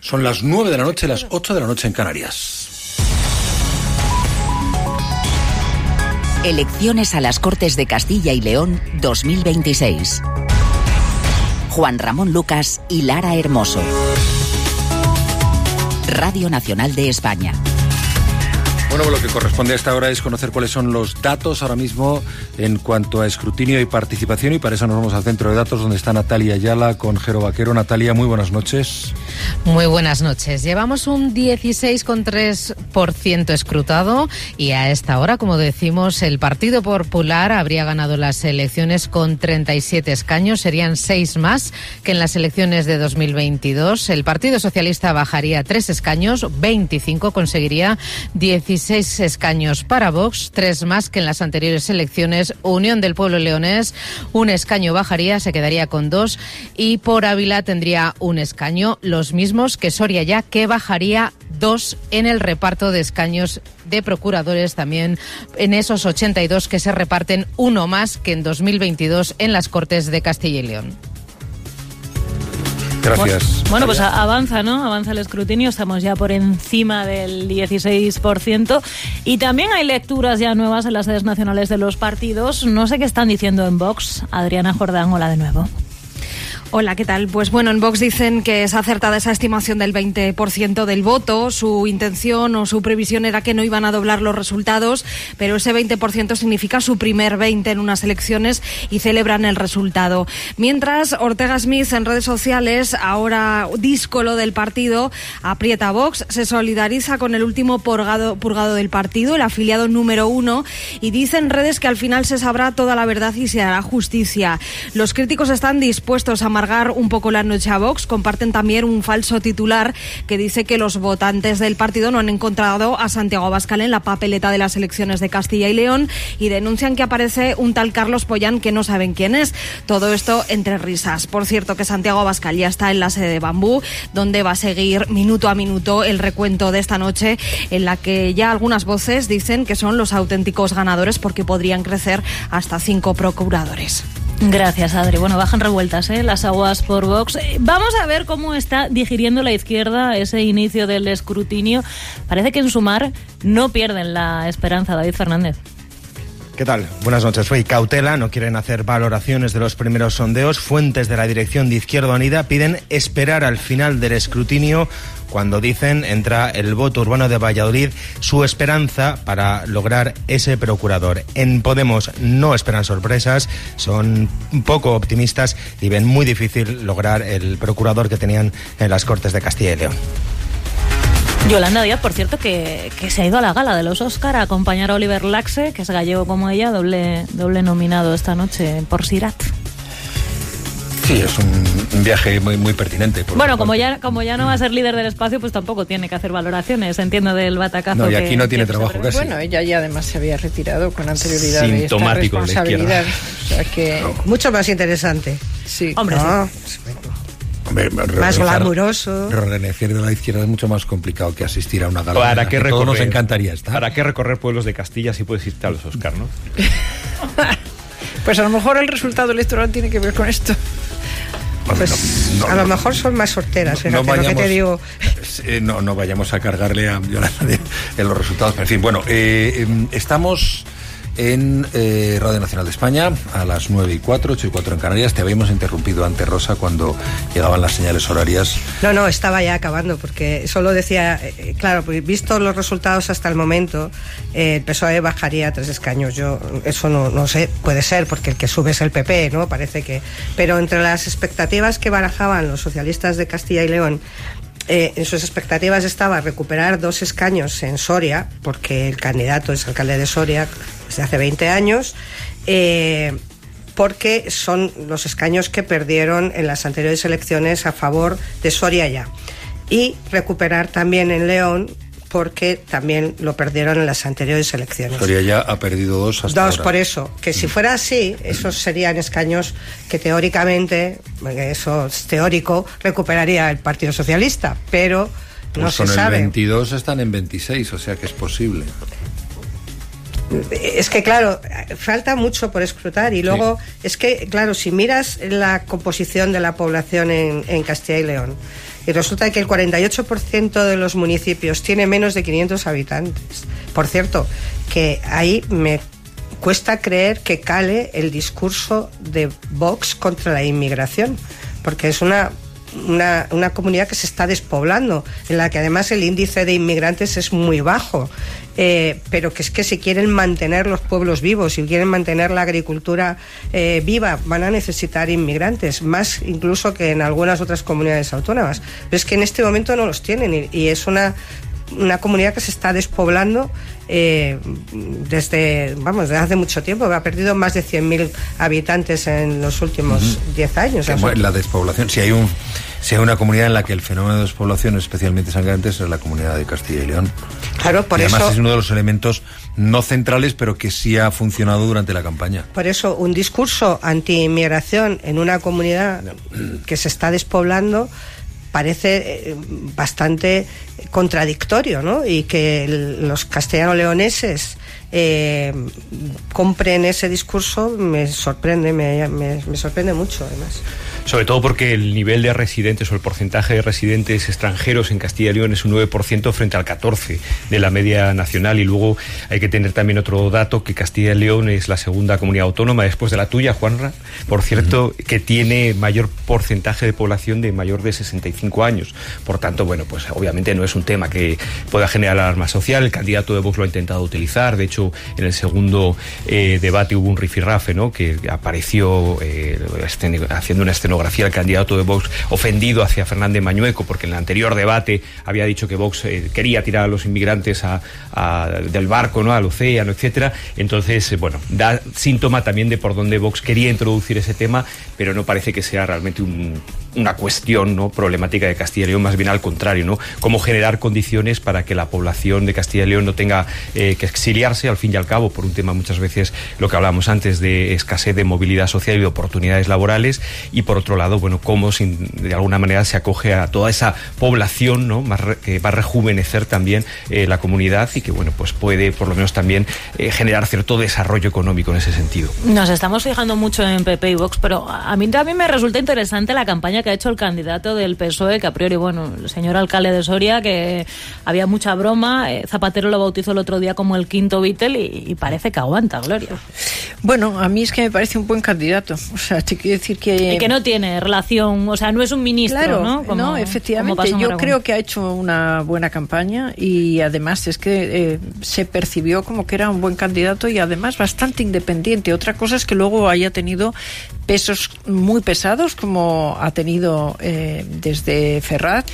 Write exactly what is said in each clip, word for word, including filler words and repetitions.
Son las nueve de la noche, las ocho de la noche en Canarias. Elecciones a las Cortes de Castilla y León dos mil veintiséis. Juan Ramón Lucas y Lara Hermoso. Radio Nacional de España. Bueno, lo que corresponde a esta hora es conocer cuáles son los datos ahora mismo en cuanto a escrutinio y participación, y para eso nos vamos al centro de datos donde está Natalia Ayala con Jero Vaquero. Natalia, muy buenas noches. Muy buenas noches. Llevamos un dieciséis coma tres por ciento escrutado y a esta hora, como decimos, el Partido Popular habría ganado las elecciones con treinta y siete escaños, serían seis más que en las elecciones de dos mil veintidós. El Partido Socialista bajaría tres escaños, veinticinco, conseguiría dieciséis escaños para Vox, tres más que en las anteriores elecciones. Unión del Pueblo Leonés, un escaño bajaría, se quedaría con dos, y por Ávila tendría un escaño, los mismos que Soria Ya, que bajaría dos en el reparto de escaños de procuradores, también en esos ochenta y dos que se reparten, uno más que en dos mil veintidós en las Cortes de Castilla y León. Gracias. Bueno, pues avanza, ¿no? Avanza el escrutinio, estamos ya por encima del dieciséis por ciento y también hay lecturas ya nuevas en las sedes nacionales de los partidos. No sé qué están diciendo en Vox. Adriana Jordán, hola de nuevo. Hola, ¿qué tal? Pues bueno, en Vox dicen que es acertada esa estimación del veinte por ciento del voto. Su intención o su previsión era que no iban a doblar los resultados, pero ese veinte por ciento significa su primer veinte en unas elecciones y celebran el resultado. Mientras, Ortega Smith en redes sociales, ahora díscolo del partido, aprieta a Vox, se solidariza con el último purgado, purgado del partido, el afiliado número uno, y dice en redes que al final se sabrá toda la verdad y se hará justicia. Los críticos están dispuestos a amargar un poco la noche a Vox. Comparten también un falso titular que dice que los votantes del partido no han encontrado a Santiago Abascal en la papeleta de las elecciones de Castilla y León y denuncian que aparece un tal Carlos Pollán que no saben quién es. Todo esto entre risas. Por cierto, que Santiago Abascal ya está en la sede de Bambú, donde va a seguir minuto a minuto el recuento de esta noche, en la que ya algunas voces dicen que son los auténticos ganadores porque podrían crecer hasta cinco procuradores. Gracias, Adri. Bueno, bajan revueltas, ¿eh? Las aguas por Vox. Vamos a ver cómo está digiriendo la izquierda ese inicio del escrutinio. Parece que en Sumar no pierden la esperanza. David Fernández. ¿Qué tal? Buenas noches. Hoy cautela, no quieren hacer valoraciones de los primeros sondeos. Fuentes de la dirección de Izquierda Unida piden esperar al final del escrutinio, cuando dicen entra el voto urbano de Valladolid, su esperanza para lograr ese procurador. En Podemos no esperan sorpresas, son un poco optimistas y ven muy difícil lograr el procurador que tenían en las Cortes de Castilla y León. Yolanda Díaz, por cierto, que, que se ha ido a la gala de los Óscar a acompañar a Oliver Laxe, que es gallego como ella, doble, doble nominado esta noche por Sirat. Sí, es un, un viaje muy muy pertinente. Bueno, como ya como ya no va a ser líder del espacio, pues tampoco tiene que hacer valoraciones, entiendo, del batacazo. No, y aquí que, no tiene que trabajo casi. Bueno, ella ya además se había retirado con anterioridad de esta responsabilidad. O sea que... No. Mucho más interesante. Sí. Hombre, no. sí. Hombre, más glamuroso. Renecer de la izquierda es mucho más complicado que asistir a una gala. ¿Para qué recorrer? Todos nos encantaría estar. ¿Para qué recorrer pueblos de Castilla si puedes irte a los Óscar, no? Pues a lo mejor el resultado electoral tiene que ver con esto. Pues no, no, a lo mejor son más sorteras, fíjate, no vayamos, lo que te digo. Eh, no, no vayamos a cargarle a Yolanda de, de los resultados. Pero en fin, bueno, eh, eh, estamos en eh, Radio Nacional de España a las nueve y cuatro, ocho y cuatro en Canarias. Te habíamos interrumpido antes, Rosa, cuando llegaban las señales horarias. No, no, estaba ya acabando, porque solo decía, eh, claro, pues visto los resultados hasta el momento, eh, el P S O E bajaría tres escaños. Yo, eso no, no sé, puede ser, porque el que sube es el P P, ¿no? Parece que... Pero entre las expectativas que barajaban los socialistas de Castilla y León, Eh, en sus expectativas estaba recuperar dos escaños en Soria, porque el candidato es alcalde de Soria desde hace veinte años, eh, porque son los escaños que perdieron en las anteriores elecciones a favor de Soria Ya. Y recuperar también en León, porque también lo perdieron en las anteriores elecciones. Soria Ya ha perdido dos hasta Dos, ahora. por eso. Que si fuera así, esos serían escaños que teóricamente, eso es teórico, recuperaría el Partido Socialista, pero no pues se con sabe. el veintidós están en veintiséis, o sea que es posible. Es que, claro, falta mucho por escrutar. Y luego, sí. es que, claro, si miras la composición de la población en, en Castilla y León, y resulta que el cuarenta y ocho por ciento de los municipios tiene menos de quinientos habitantes. Por cierto, que ahí me cuesta creer que cale el discurso de Vox contra la inmigración, porque es una... Una, una comunidad que se está despoblando, en la que además el índice de inmigrantes es muy bajo, eh, pero que es que si quieren mantener los pueblos vivos, si quieren mantener la agricultura eh, viva, van a necesitar inmigrantes, más incluso que en algunas otras comunidades autónomas. Pero es que en este momento no los tienen y, y es una, una comunidad que se está despoblando eh, desde, vamos, desde hace mucho tiempo. Ha perdido más de cien mil habitantes en los últimos uh-huh. diez años. O sea, la despoblación, si hay un Si hay una comunidad en la que el fenómeno de despoblación es especialmente sangrante, es la comunidad de Castilla y León. Claro, por y además eso, es uno de los elementos no centrales, pero que sí ha funcionado durante la campaña. Por eso, un discurso anti-inmigración en una comunidad que se está despoblando parece bastante contradictorio, ¿no? Y que el, los castellano-leoneses eh, compren ese discurso me sorprende, me, me, me sorprende mucho, además. Sobre todo porque el nivel de residentes o el porcentaje de residentes extranjeros en Castilla y León es un nueve por ciento frente al catorce por ciento de la media nacional. Y luego hay que tener también otro dato, que Castilla y León es la segunda comunidad autónoma después de la tuya, Juanra, por cierto, uh-huh. que tiene mayor porcentaje de población de mayor de sesenta y cinco años. Por tanto, bueno, pues obviamente no es un tema que pueda generar alarma social. El candidato de Vox lo ha intentado utilizar. De hecho, en el segundo eh, debate hubo un rifirrafe, ¿no?, que apareció eh, haciendo una escenografía el candidato de Vox ofendido hacia Fernández Mañueco, porque en el anterior debate había dicho que Vox eh, quería tirar a los inmigrantes a, a, del barco, ¿no?, al océano, etcétera. Entonces, eh, bueno, da síntoma también de por dónde Vox quería introducir ese tema, pero no parece que sea realmente un, una cuestión, ¿no?, problemática de Castilla y León, más bien al contrario, ¿no? Cómo generar condiciones para que la población de Castilla y León no tenga eh, que exiliarse, al fin y al cabo, por un tema muchas veces, lo que hablábamos antes, de escasez de movilidad social y de oportunidades laborales, y por otro lado, bueno, cómo sin, de alguna manera se acoge a toda esa población, ¿no?, más re, que va a rejuvenecer también eh, la comunidad y que, bueno, pues puede por lo menos también eh, generar cierto desarrollo económico en ese sentido. Nos estamos fijando mucho en P P y Vox, pero a mí también me resulta interesante la campaña que ha hecho el candidato del P S O E, que a priori, bueno, el señor alcalde de Soria, que había mucha broma, eh, Zapatero lo bautizó el otro día como el quinto Beatle y, y parece que aguanta, Gloria. Bueno, a mí es que me parece un buen candidato, o sea, te quiero decir que... Y que no tiene relación, o sea, no es un ministro, claro, ¿no? Como, no, efectivamente, yo creo que ha hecho una buena campaña y además es que eh, se percibió como que era un buen candidato y además bastante independiente. Otra cosa es que luego haya tenido pesos muy pesados, como ha tenido eh, desde Ferrat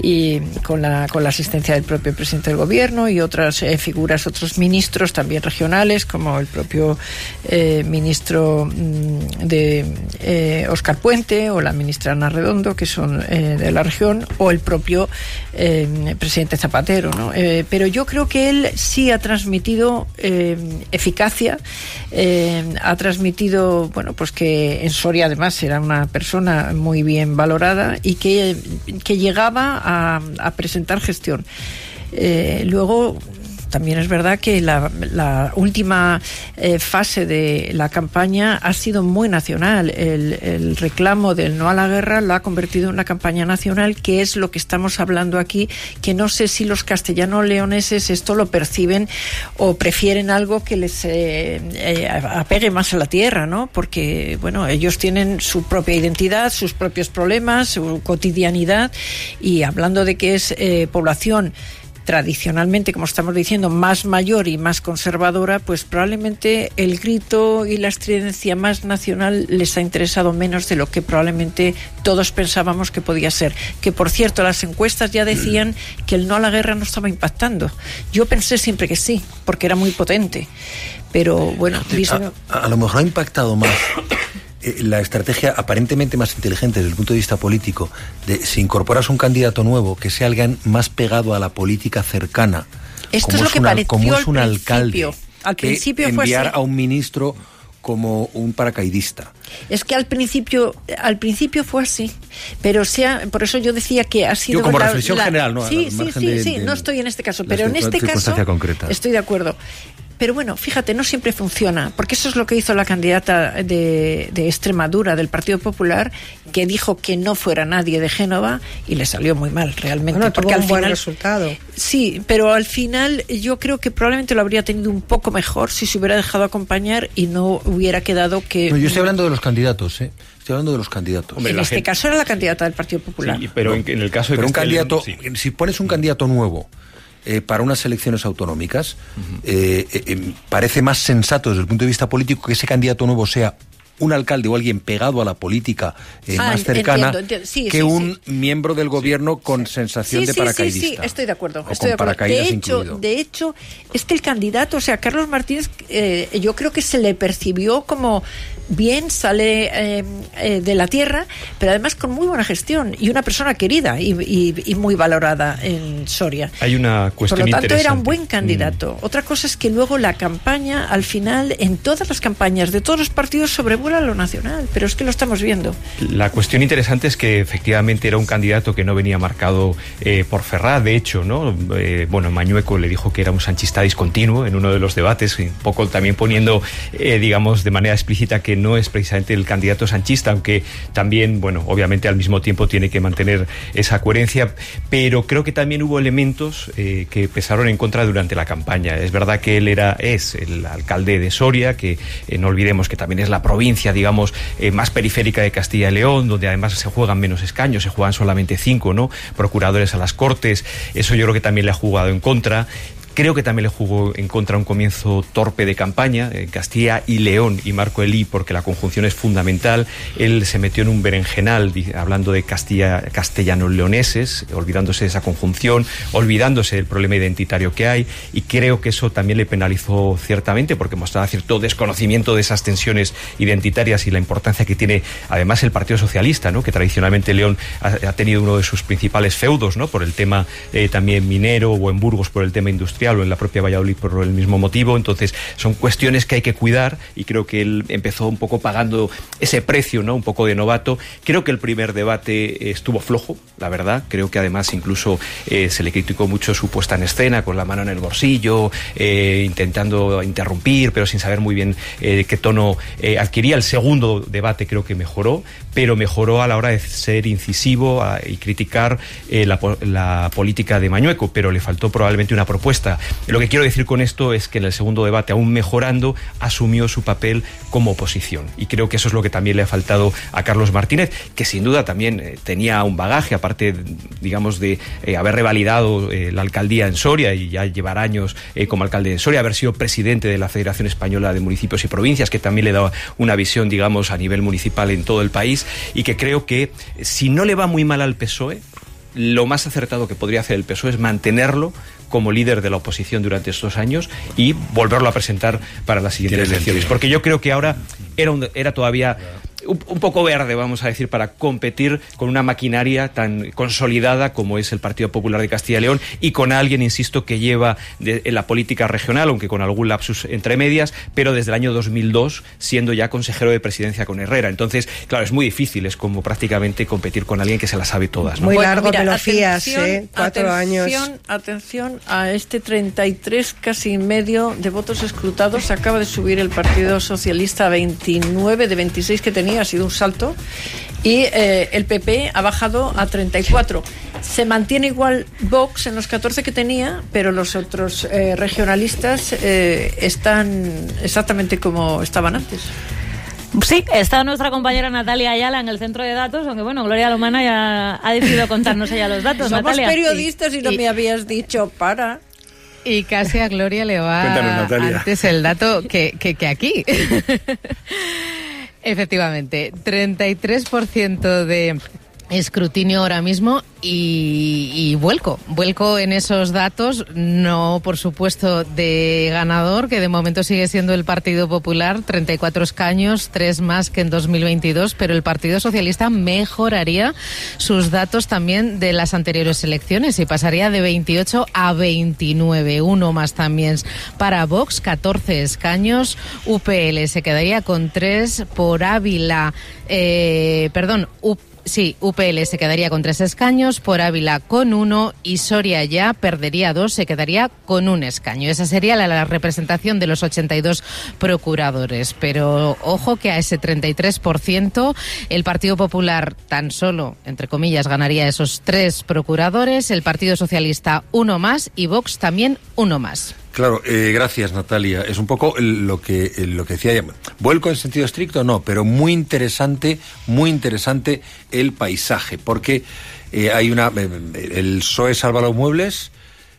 y con la con la asistencia del propio presidente del gobierno y otras eh, figuras, otros ministros también regionales, como el propio eh, ministro mm, de eh, Óscar Puente o la ministra Ana Redondo, que son eh, de la región, o el propio eh, presidente Zapatero, ¿no? Eh, pero yo creo que él sí ha transmitido eh, eficacia, eh, ha transmitido, bueno, pues que en Soria además era una persona muy bien valorada y que, que llegaba a, a presentar gestión. Eh, luego también es verdad que la, la última eh, fase de la campaña ha sido muy nacional. El, el reclamo del no a la guerra lo ha convertido en una campaña nacional, que es lo que estamos hablando aquí, que no sé si los castellano-leoneses esto lo perciben o prefieren algo que les eh, eh, apegue más a la tierra, ¿no? Porque, bueno, ellos tienen su propia identidad, sus propios problemas, su cotidianidad, y hablando de que es eh, población tradicionalmente, como estamos diciendo, más mayor y más conservadora, pues probablemente el grito y la estridencia más nacional les ha interesado menos de lo que probablemente todos pensábamos que podía ser. Que, por cierto, las encuestas ya decían que el no a la guerra no estaba impactando. Yo pensé siempre que sí, porque era muy potente. Pero, bueno... A, a lo mejor ha impactado más la estrategia aparentemente más inteligente desde el punto de vista político, de si incorporas un candidato nuevo que sea alguien más pegado a la política cercana, esto como es lo que una, pareció como es un al alcalde, al principio que fue enviar así. a un ministro como un paracaidista. Es que al principio al principio fue así, pero sea, por eso yo decía que ha sido... Yo como la, reflexión la, general, ¿no? Sí, sí, sí, de, sí, de, no estoy en este caso, pero en este caso concreta. Estoy de acuerdo. pero bueno, fíjate, no siempre funciona, porque eso es lo que hizo la candidata de, de Extremadura del Partido Popular, que dijo que no fuera nadie de Génova y le salió muy mal realmente. Bueno, porque tuvo al un buen final, resultado. Sí, pero al final yo creo que probablemente lo habría tenido un poco mejor si se hubiera dejado acompañar y no hubiera quedado que... No, yo estoy hablando de los candidatos, ¿eh? Estoy hablando de los candidatos. Hombre, en este gente... caso era la candidata del Partido Popular. Sí, pero no, en, en el caso de pero un candidato, sí. Si pones un candidato nuevo eh, para unas elecciones autonómicas, uh-huh. eh, eh, eh, parece más sensato desde el punto de vista político que ese candidato nuevo sea un alcalde o alguien pegado a la política eh, ah, más cercana entiendo, entiendo. Sí, que sí, un sí. miembro del gobierno sí. con sensación sí, de paracaidista. Sí, sí, sí, estoy de acuerdo. O estoy con de, acuerdo. De, hecho, incluido. de hecho, es que el candidato, o sea, Carlos Martínez, eh, yo creo que se le percibió como bien, sale eh, eh, de la tierra, pero además con muy buena gestión y una persona querida y, y, y muy valorada en Soria. Hay una cuestión Por lo tanto, interesante. era un buen candidato. Mm. Otra cosa es que luego la campaña, al final, en todas las campañas de todos los partidos sobrevuela lo nacional, pero es que lo estamos viendo. La cuestión interesante es que efectivamente era un candidato que no venía marcado eh, por Ferraz, de hecho, ¿no? Eh, bueno, Mañueco le dijo que era un sanchista discontinuo en uno de los debates, un poco también poniendo, eh, digamos, de manera explícita que no es precisamente el candidato sanchista, aunque también, bueno, obviamente al mismo tiempo tiene que mantener esa coherencia, pero creo que también hubo elementos eh, que pesaron en contra durante la campaña. Es verdad que él era, es el alcalde de Soria, que eh, no olvidemos que también es la provincia, digamos, eh, más periférica de Castilla y León, donde además se juegan menos escaños, se juegan solamente cinco, ¿no? Procuradores a las Cortes, eso yo creo que también le ha jugado en contra. Creo que también le jugó en contra un comienzo torpe de campaña en Castilla y León y Marco Elí, porque la conjunción es fundamental. Él se metió en un berenjenal hablando de Castilla, castellanos leoneses, olvidándose de esa conjunción, olvidándose del problema identitario que hay, y creo que eso también le penalizó ciertamente, porque mostraba cierto desconocimiento de esas tensiones identitarias y la importancia que tiene además el Partido Socialista, ¿no? Que tradicionalmente León ha, ha tenido uno de sus principales feudos, ¿no? Por el tema eh, también minero, o en Burgos por el tema industrial, o en la propia Valladolid por el mismo motivo. Entonces son cuestiones que hay que cuidar, y creo que él empezó un poco pagando ese precio, ¿no? Un poco de novato. Creo que el primer debate estuvo flojo, la verdad. Creo que además incluso eh, se le criticó mucho su puesta en escena, con la mano en el bolsillo, eh, intentando interrumpir, pero sin saber muy bien eh, qué tono eh, adquiría. El segundo debate creo que mejoró, pero mejoró a la hora de ser incisivo a, y criticar eh, la, la política de Mañueco, pero le faltó probablemente una propuesta. Lo que quiero decir con esto es que en el segundo debate, aún mejorando, asumió su papel como oposición, y creo que eso es lo que también le ha faltado a Carlos Martínez, que sin duda también eh, tenía un bagaje, aparte, digamos, de eh, haber revalidado eh, la alcaldía en Soria y ya llevar años eh, como alcalde de Soria, haber sido presidente de la Federación Española de Municipios y Provincias, que también le daba una visión, digamos, a nivel municipal en todo el país, y que creo que si no le va muy mal al P S O E, lo más acertado que podría hacer el P S O E es mantenerlo como líder de la oposición durante estos años y volverlo a presentar para las siguientes elecciones. Porque yo creo que ahora era, un, era todavía un, un poco verde, vamos a decir, para competir con una maquinaria tan consolidada como es el Partido Popular de Castilla y León, y con alguien, insisto, que lleva de, en la política regional, aunque con algún lapsus entre medias, pero desde el año dos mil dos, siendo ya consejero de presidencia con Herrera. Entonces, claro, es muy difícil, es como prácticamente competir con alguien que se las sabe todas, ¿no? Muy bueno, largo mira, te lo fías, ¿eh? Cuatro atención, años. Atención a este treinta y tres casi medio de votos escrutados. Acaba de subir el Partido Socialista a veintinueve de veintiséis que tenía, ha sido un salto, y eh, el P P ha bajado a treinta y cuatro. Se mantiene igual Vox en los catorce que tenía, pero los otros eh, regionalistas eh, están exactamente como estaban antes. Sí, está nuestra compañera Natalia Ayala en el centro de datos, aunque bueno, Gloria Lomana ya ha decidido contarnos ella los datos. Somos Natalia. periodistas y, y no y, me habías dicho para... Y casi a Gloria le va antes el dato que, que, que aquí. Efectivamente, treinta y tres por ciento de escrutinio ahora mismo y, y vuelco, vuelco en esos datos, no por supuesto de ganador, que de momento sigue siendo el Partido Popular, treinta y cuatro escaños, tres más que en dos mil veintidós, pero el Partido Socialista mejoraría sus datos también de las anteriores elecciones y pasaría de veintiocho a veintinueve, uno más también para Vox, catorce escaños, U P L se quedaría con tres, por Ávila, eh, perdón, U P L Sí, U P L se quedaría con tres escaños, por Ávila con uno y Soria ya perdería dos, se quedaría con un escaño. Esa sería la, la representación de los ochenta y dos procuradores. Pero ojo que a ese treinta y tres por ciento el Partido Popular tan solo, entre comillas, ganaría esos tres procuradores, el Partido Socialista uno más y Vox también uno más. Claro, eh, gracias Natalia. Es un poco lo que lo que decía ella. Vuelco en sentido estricto, no, pero muy interesante, muy interesante el paisaje, porque eh, hay una, eh, el P S O E salva los muebles,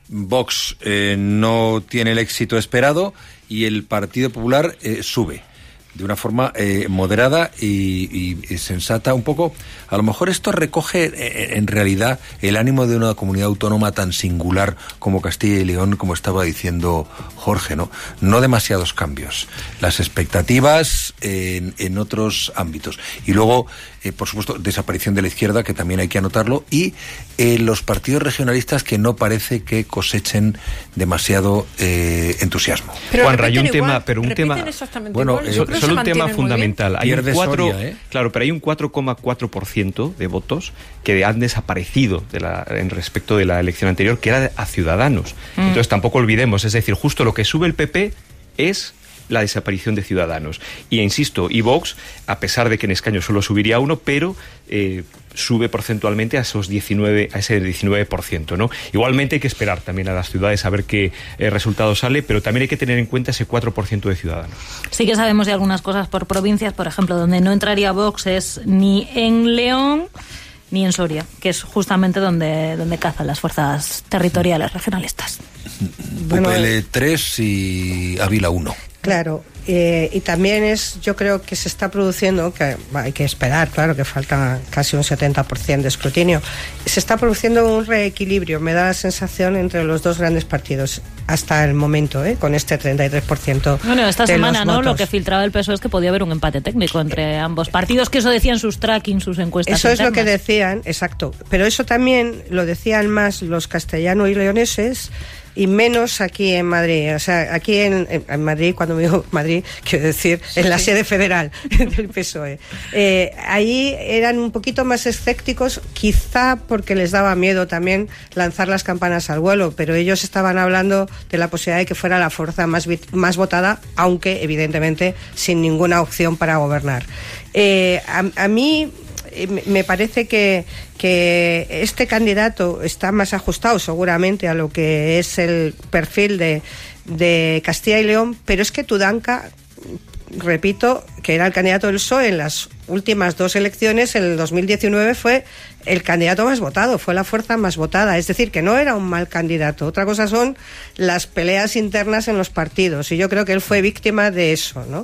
Vox eh, no tiene el éxito esperado y el Partido Popular eh, sube de una forma eh, moderada y, y, y sensata un poco. A lo mejor esto recoge eh, en realidad el ánimo de una comunidad autónoma tan singular como Castilla y León, como estaba diciendo Jorge, ¿no? No demasiados cambios. Las expectativas eh, en, en otros ámbitos. Y luego, eh, por supuesto, desaparición de la izquierda, que también hay que anotarlo, y eh, los partidos regionalistas que no parece que cosechen demasiado eh, entusiasmo. Pero Juan, hay un tema, pero un tema, bueno, eh, solo un tema fundamental. Hay un cuatro, Soria, ¿eh? Claro, pero hay un cuatro coma cuatro por ciento de votos que han desaparecido de la, en respecto de la elección anterior, que era a Ciudadanos. Mm. Entonces tampoco olvidemos, es decir, justo lo que sube el P P es la desaparición de Ciudadanos. Y insisto, y Vox, a pesar de que en escaños solo subiría uno, pero eh, sube porcentualmente a esos diecinueve, a ese diecinueve por ciento, ¿no? Igualmente hay que esperar también a las ciudades a ver qué eh, resultado sale, pero también hay que tener en cuenta ese cuatro por ciento de Ciudadanos. Sí que sabemos de algunas cosas por provincias, por ejemplo, donde no entraría Vox es ni en León ni en Soria, que es justamente donde, donde cazan las fuerzas territoriales regionalistas. Bueno, U P L tres y Ávila uno. Claro, eh, y también es, yo creo que se está produciendo, que hay que esperar, claro, que falta casi un setenta por ciento de escrutinio, se está produciendo un reequilibrio, me da la sensación, entre los dos grandes partidos, hasta el momento, ¿eh? Con este treinta y tres por ciento. Bueno, esta de semana, ¿no? Votos. Lo que filtraba el P S O E es que podía haber un empate técnico entre ambos partidos, que eso decían sus tracking, sus encuestas Eso internas. es lo que decían, exacto, pero eso también lo decían más los castellanos y leoneses, y menos aquí en Madrid. O sea, aquí en, en Madrid, cuando me digo Madrid, quiero decir, en la sede federal del P S O E. Eh, ahí eran un poquito más escépticos, quizá porque les daba miedo también lanzar las campanas al vuelo, pero ellos estaban hablando de la posibilidad de que fuera la fuerza más, más votada, aunque evidentemente sin ninguna opción para gobernar. Eh, a, a mí me parece que, que este candidato está más ajustado seguramente a lo que es el perfil de, de Castilla y León, pero es que Tudanca, repito, que era el candidato del P S O E en las últimas dos elecciones, en el dos mil diecinueve fue el candidato más votado, fue la fuerza más votada, es decir, que no era un mal candidato. Otra cosa son las peleas internas en los partidos, y yo creo que él fue víctima de eso, ¿no?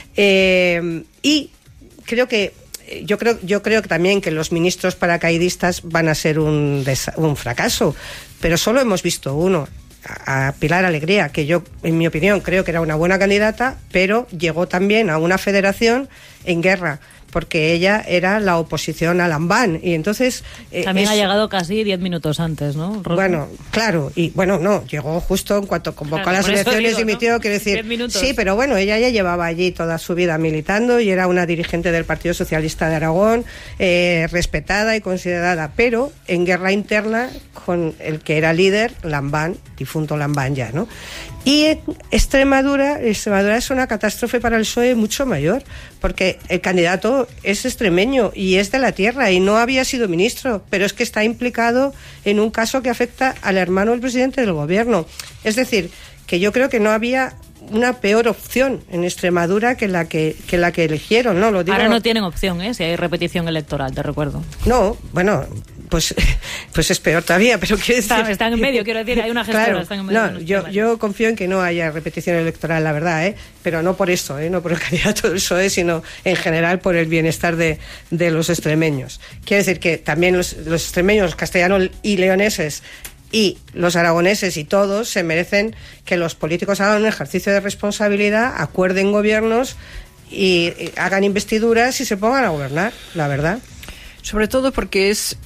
Eh, y creo que Yo creo, yo creo que también que los ministros paracaidistas van a ser un, des, un fracaso, pero solo hemos visto uno, a, a Pilar Alegría, que yo, en mi opinión, creo que era una buena candidata, pero llegó también a una federación en guerra, porque ella era la oposición a Lambán, y entonces... Eh, También es, ha llegado casi diez minutos antes, ¿no, Rosa? Bueno, claro, y bueno, no, llegó justo en cuanto convocó claro, las elecciones, dimitió, quiero decir... Sí, pero bueno, ella ya llevaba allí toda su vida militando y era una dirigente del Partido Socialista de Aragón, eh, respetada y considerada, pero en guerra interna con el que era líder, Lambán, difunto Lambán ya, ¿no? Y en Extremadura, Extremadura es una catástrofe para el P S O E mucho mayor, porque el candidato es extremeño y es de la tierra y no había sido ministro, pero es que está implicado en un caso que afecta al hermano del presidente del gobierno. Es decir, que yo creo que no había una peor opción en Extremadura que la que, que la que eligieron, ¿no? Lo digo... Ahora no tienen opción, ¿eh? Si hay repetición electoral, te recuerdo. No, bueno, pues, pues es peor todavía, pero quiero decir... Están, están en medio, quiero decir, hay una gestora, claro, están en medio. No, yo, yo confío en que no haya repetición electoral, la verdad, ¿eh? Pero no por esto, ¿eh? No por el candidato del P S O E, sino en general por el bienestar de, de los extremeños. Quiero decir que también los, los extremeños, los castellanos y leoneses y los aragoneses y todos se merecen que los políticos hagan un ejercicio de responsabilidad, acuerden gobiernos y, y hagan investiduras y se pongan a gobernar, la verdad. Sobre todo porque es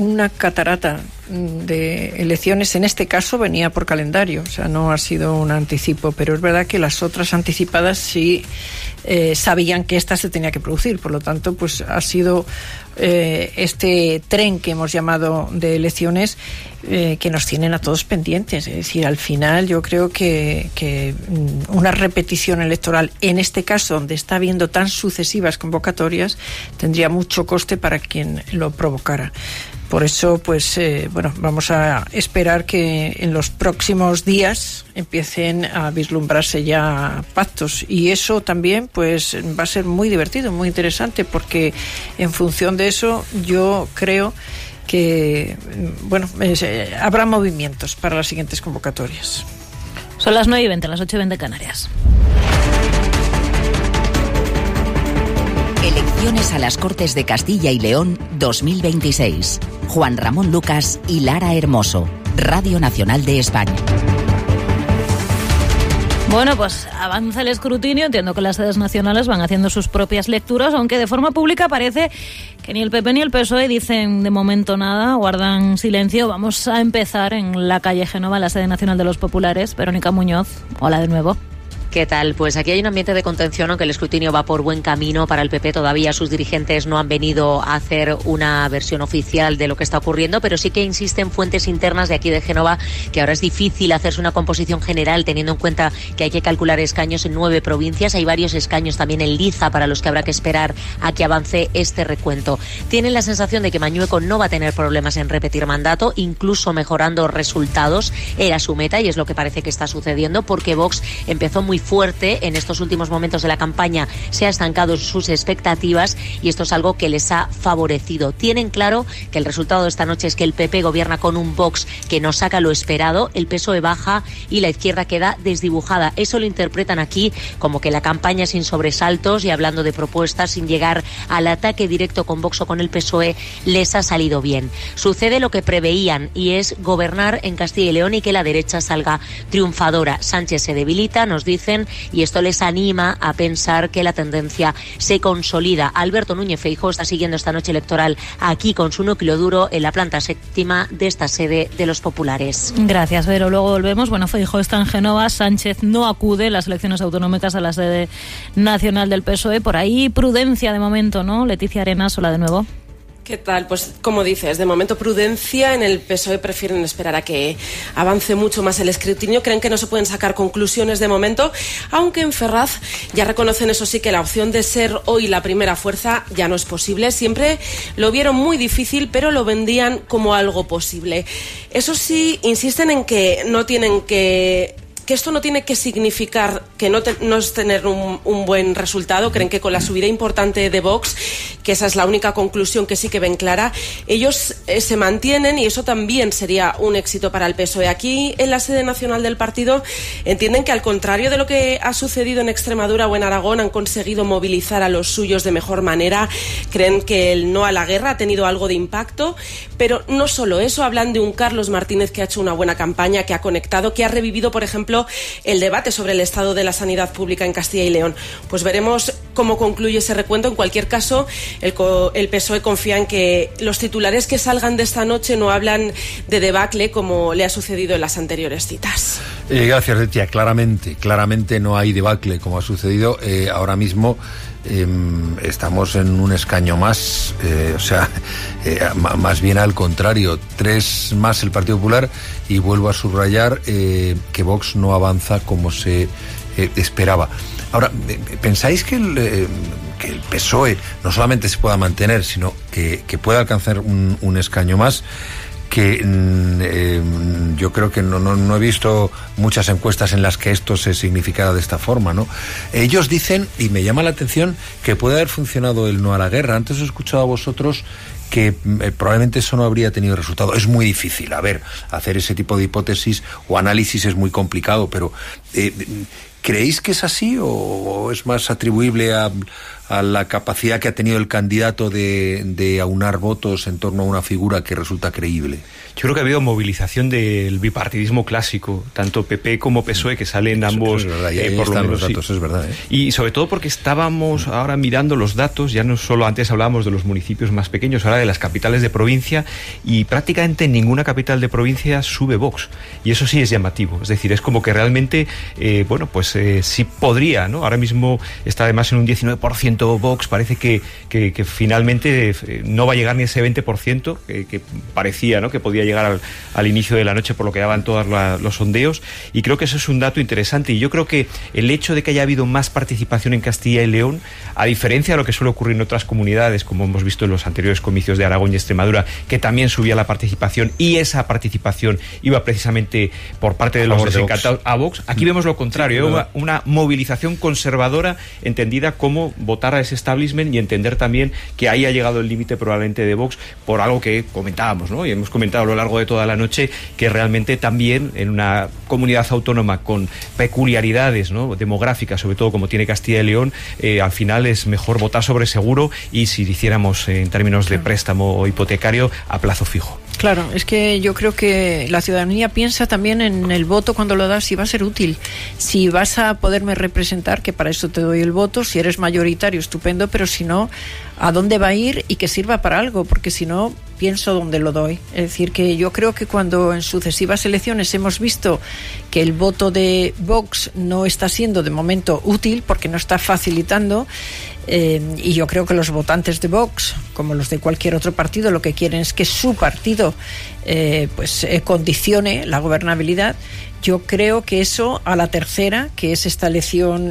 una catarata de elecciones. En este caso venía por calendario, o sea, no ha sido un anticipo, pero es verdad que las otras anticipadas sí eh, sabían que esta se tenía que producir, por lo tanto, pues ha sido eh, este tren que hemos llamado de elecciones eh, que nos tienen a todos pendientes. Es decir, al final yo creo que, que una repetición electoral, en este caso donde está habiendo tan sucesivas convocatorias, tendría mucho coste para quien lo provocara. Por eso, pues, eh, bueno, vamos a esperar que en los próximos días empiecen a vislumbrarse ya pactos. Y eso también, pues, va a ser muy divertido, muy interesante, porque en función de eso yo creo que, bueno, es, eh, habrá movimientos para las siguientes convocatorias. Son las nueve y veinte, las ocho y veinte Canarias. Elecciones a las Cortes de Castilla y León dos mil veintiséis. Juan Ramón Lucas y Lara Hermoso. Radio Nacional de España. Bueno, pues avanza el escrutinio. Entiendo que las sedes nacionales van haciendo sus propias lecturas, aunque de forma pública parece que ni el P P ni el P S O E dicen de momento nada, guardan silencio. Vamos a empezar en la calle Génova, la sede nacional de los populares. Verónica Muñoz, hola de nuevo. ¿Qué tal? Pues aquí hay un ambiente de contención, aunque el escrutinio va por buen camino para el P P. Todavía sus dirigentes no han venido a hacer una versión oficial de lo que está ocurriendo, pero sí que insisten fuentes internas de aquí de Génova que ahora es difícil hacerse una composición general, teniendo en cuenta que hay que calcular escaños en nueve provincias. Hay varios escaños también en Liza para los que habrá que esperar a que avance este recuento. Tienen la sensación de que Mañueco no va a tener problemas en repetir mandato, incluso mejorando resultados. Era su meta y es lo que parece que está sucediendo, porque Vox empezó muy fuerte en estos últimos momentos de la campaña, se ha estancado en sus expectativas y esto es algo que les ha favorecido. Tienen claro que el resultado de esta noche es que el P P gobierna con un Vox que no saca lo esperado, el P S O E baja y la izquierda queda desdibujada. Eso lo interpretan aquí como que la campaña sin sobresaltos y hablando de propuestas sin llegar al ataque directo con Vox o con el P S O E les ha salido bien. Sucede lo que preveían y es gobernar en Castilla y León y que la derecha salga triunfadora. Sánchez se debilita, nos dicen, y esto les anima a pensar que la tendencia se consolida. Alberto Núñez Feijóo está siguiendo esta noche electoral aquí con su núcleo duro en la planta séptima de esta sede de los populares. Gracias, Vero. Luego volvemos. Bueno, Feijóo está en Génova, Sánchez no acude en las elecciones autonómicas a la sede nacional del P S O E. Por ahí prudencia de momento, ¿no? Leticia Arenas, hola de nuevo. ¿Qué tal? Pues como dices, de momento prudencia. En el P S O E prefieren esperar a que avance mucho más el escrutinio. Creen que no se pueden sacar conclusiones de momento, aunque en Ferraz ya reconocen, eso sí, que la opción de ser hoy la primera fuerza ya no es posible. Siempre lo vieron muy difícil, pero lo vendían como algo posible. Eso sí, insisten en que no tienen que... que esto no tiene que significar que no, te, no es tener un, un buen resultado. Creen que con la subida importante de Vox, que esa es la única conclusión que sí que ven clara, ellos eh, se mantienen y eso también sería un éxito para el P S O E. Aquí en la sede nacional del partido entienden que, al contrario de lo que ha sucedido en Extremadura o en Aragón, han conseguido movilizar a los suyos de mejor manera. Creen que el no a la guerra ha tenido algo de impacto, pero no solo eso. Hablan de un Carlos Martínez que ha hecho una buena campaña, que ha conectado, que ha revivido, por ejemplo, el debate sobre el estado de la sanidad pública en Castilla y León. Pues veremos cómo concluye ese recuento. En cualquier caso, el, el P S O E confía en que los titulares que salgan de esta noche no hablan de debacle como le ha sucedido en las anteriores citas. Eh, gracias, Letia. Claramente, claramente no hay debacle como ha sucedido. Eh, ahora mismo eh, estamos en un escaño más, eh, o sea, eh, más bien al contrario, tres más el Partido Popular, y vuelvo a subrayar eh, que Vox no avanza como se eh, esperaba. Ahora, ¿pensáis que el, eh, que el P S O E no solamente se pueda mantener, sino que, que pueda alcanzar un, un escaño más? Que eh, yo creo que no, no, no he visto muchas encuestas en las que esto se significara de esta forma, ¿no? Ellos dicen, y me llama la atención, que puede haber funcionado el no a la guerra. Antes os he escuchado a vosotros que eh, probablemente eso no habría tenido resultado. Es muy difícil, a ver, hacer ese tipo de hipótesis o análisis es muy complicado, pero eh, ¿creéis que es así o es más atribuible a, a la capacidad que ha tenido el candidato de, de aunar votos en torno a una figura que resulta creíble? Yo creo que ha habido movilización del bipartidismo clásico, tanto P P como P S O E, que salen ambos, es verdad, eh, por lo menos, los datos, sí. Es verdad, ¿eh? Y sobre todo porque estábamos ahora mirando los datos, ya no solo antes hablábamos de los municipios más pequeños, ahora de las capitales de provincia, y prácticamente en ninguna capital de provincia sube Vox, y eso sí es llamativo, es decir, es como que realmente, eh, bueno, pues eh, sí podría, ¿no? Ahora mismo está además en un diecinueve por ciento Vox, parece que, que, que finalmente eh, no va a llegar ni a ese veinte por ciento que, que parecía, ¿no?, que podía llegar al, al inicio de la noche por lo que daban todos la, los sondeos, y creo que eso es un dato interesante. Y yo creo que el hecho de que haya habido más participación en Castilla y León, a diferencia de lo que suele ocurrir en otras comunidades, como hemos visto en los anteriores comicios de Aragón y Extremadura, que también subía la participación, y esa participación iba precisamente por parte de los desencantados a Vox, aquí vemos lo contrario, sí, una, una movilización conservadora entendida como votar a ese establishment, y entender también que ahí ha llegado el límite probablemente de Vox por algo que comentábamos, ¿no? Y hemos comentado a lo largo de toda la noche que realmente también en una comunidad autónoma con peculiaridades, ¿no?, demográficas, sobre todo como tiene Castilla y León, eh, al final es mejor votar sobre seguro, y si hiciéramos eh, en términos de préstamo o hipotecario, a plazo fijo. Claro, es que yo creo que la ciudadanía piensa también en el voto cuando lo das, si va a ser útil, si vas a poderme representar, que para eso te doy el voto, si eres mayoritario, estupendo, pero si no, ¿a dónde va a ir y que sirva para algo? Porque si no, pienso dónde lo doy. Es decir, que yo creo que cuando en sucesivas elecciones hemos visto que el voto de Vox no está siendo de momento útil, porque no está facilitando, eh, y yo creo que los votantes de Vox, como los de cualquier otro partido, lo que quieren es que su partido eh, pues eh, condicione la gobernabilidad. Yo creo que eso, a la tercera, que es esta elección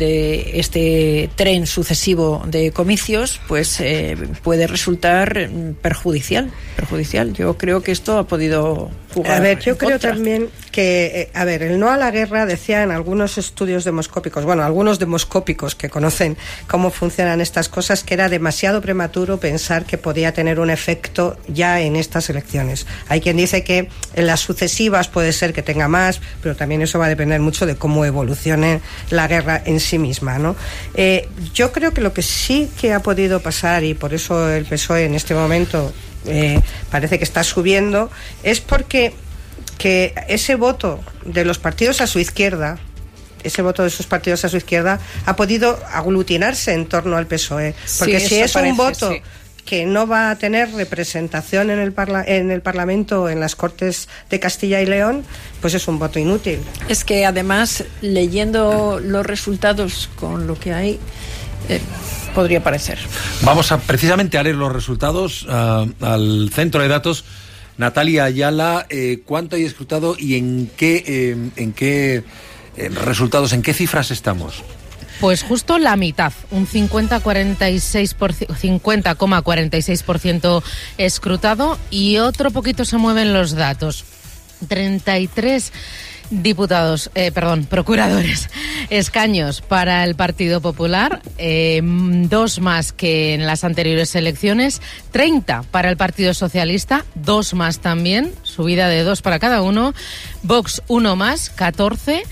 de este tren sucesivo de comicios, pues eh, puede resultar perjudicial, perjudicial. Yo creo que esto ha podido jugar. A ver, yo creo contra. también que, eh, a ver, el no a la guerra, decía en algunos estudios demoscópicos, bueno, algunos demoscópicos que conocen cómo funcionan estas cosas, que era demasiado prematuro pensar que podía tener un efecto ya en estas elecciones. Hay quien dice que en las sucesivas puede ser que tenga más, pero también eso va a depender mucho de cómo evolucione la guerra en sí misma, ¿no? Eh, yo creo que lo que sí que ha podido pasar, y por eso el P S O E en este momento eh, parece que está subiendo, es porque que ese voto de los partidos a su izquierda, ese voto de esos partidos a su izquierda ha podido aglutinarse en torno al P S O E, porque sí, si es parece, un voto sí. que no va a tener representación en el, parla- en el Parlamento, en las Cortes de Castilla y León, pues es un voto inútil. Es que además, leyendo los resultados con lo que hay, eh, podría parecer. Vamos a precisamente a leer los resultados uh, al centro de datos. Natalia Ayala, eh, ¿cuánto hay escrutado y en qué, eh, en qué eh, resultados, en qué cifras estamos? Pues justo la mitad, un cincuenta coma cuarenta y seis por ciento, cincuenta coma cuarenta y seis por ciento escrutado, y otro poquito se mueven los datos. treinta y tres diputados, eh, perdón, procuradores, escaños para el Partido Popular, eh, dos más que en las anteriores elecciones, treinta para el Partido Socialista, dos más también, subida de dos para cada uno, Vox uno más, catorce.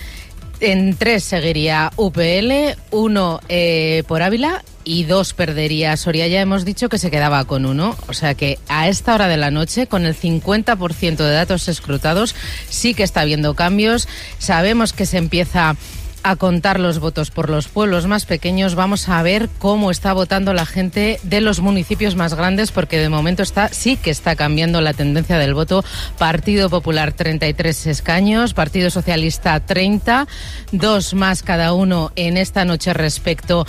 En tres seguiría U P L, uno eh, por Ávila y dos perdería Soria. Ya hemos dicho que se quedaba con uno. O sea que a esta hora de la noche, con el cincuenta por ciento de datos escrutados, sí que está habiendo cambios. Sabemos que se empieza a contar los votos por los pueblos más pequeños. Vamos a ver cómo está votando la gente de los municipios más grandes, porque de momento está sí que está cambiando la tendencia del voto. Partido Popular treinta y tres escaños, Partido Socialista treinta, dos más cada uno en esta noche respecto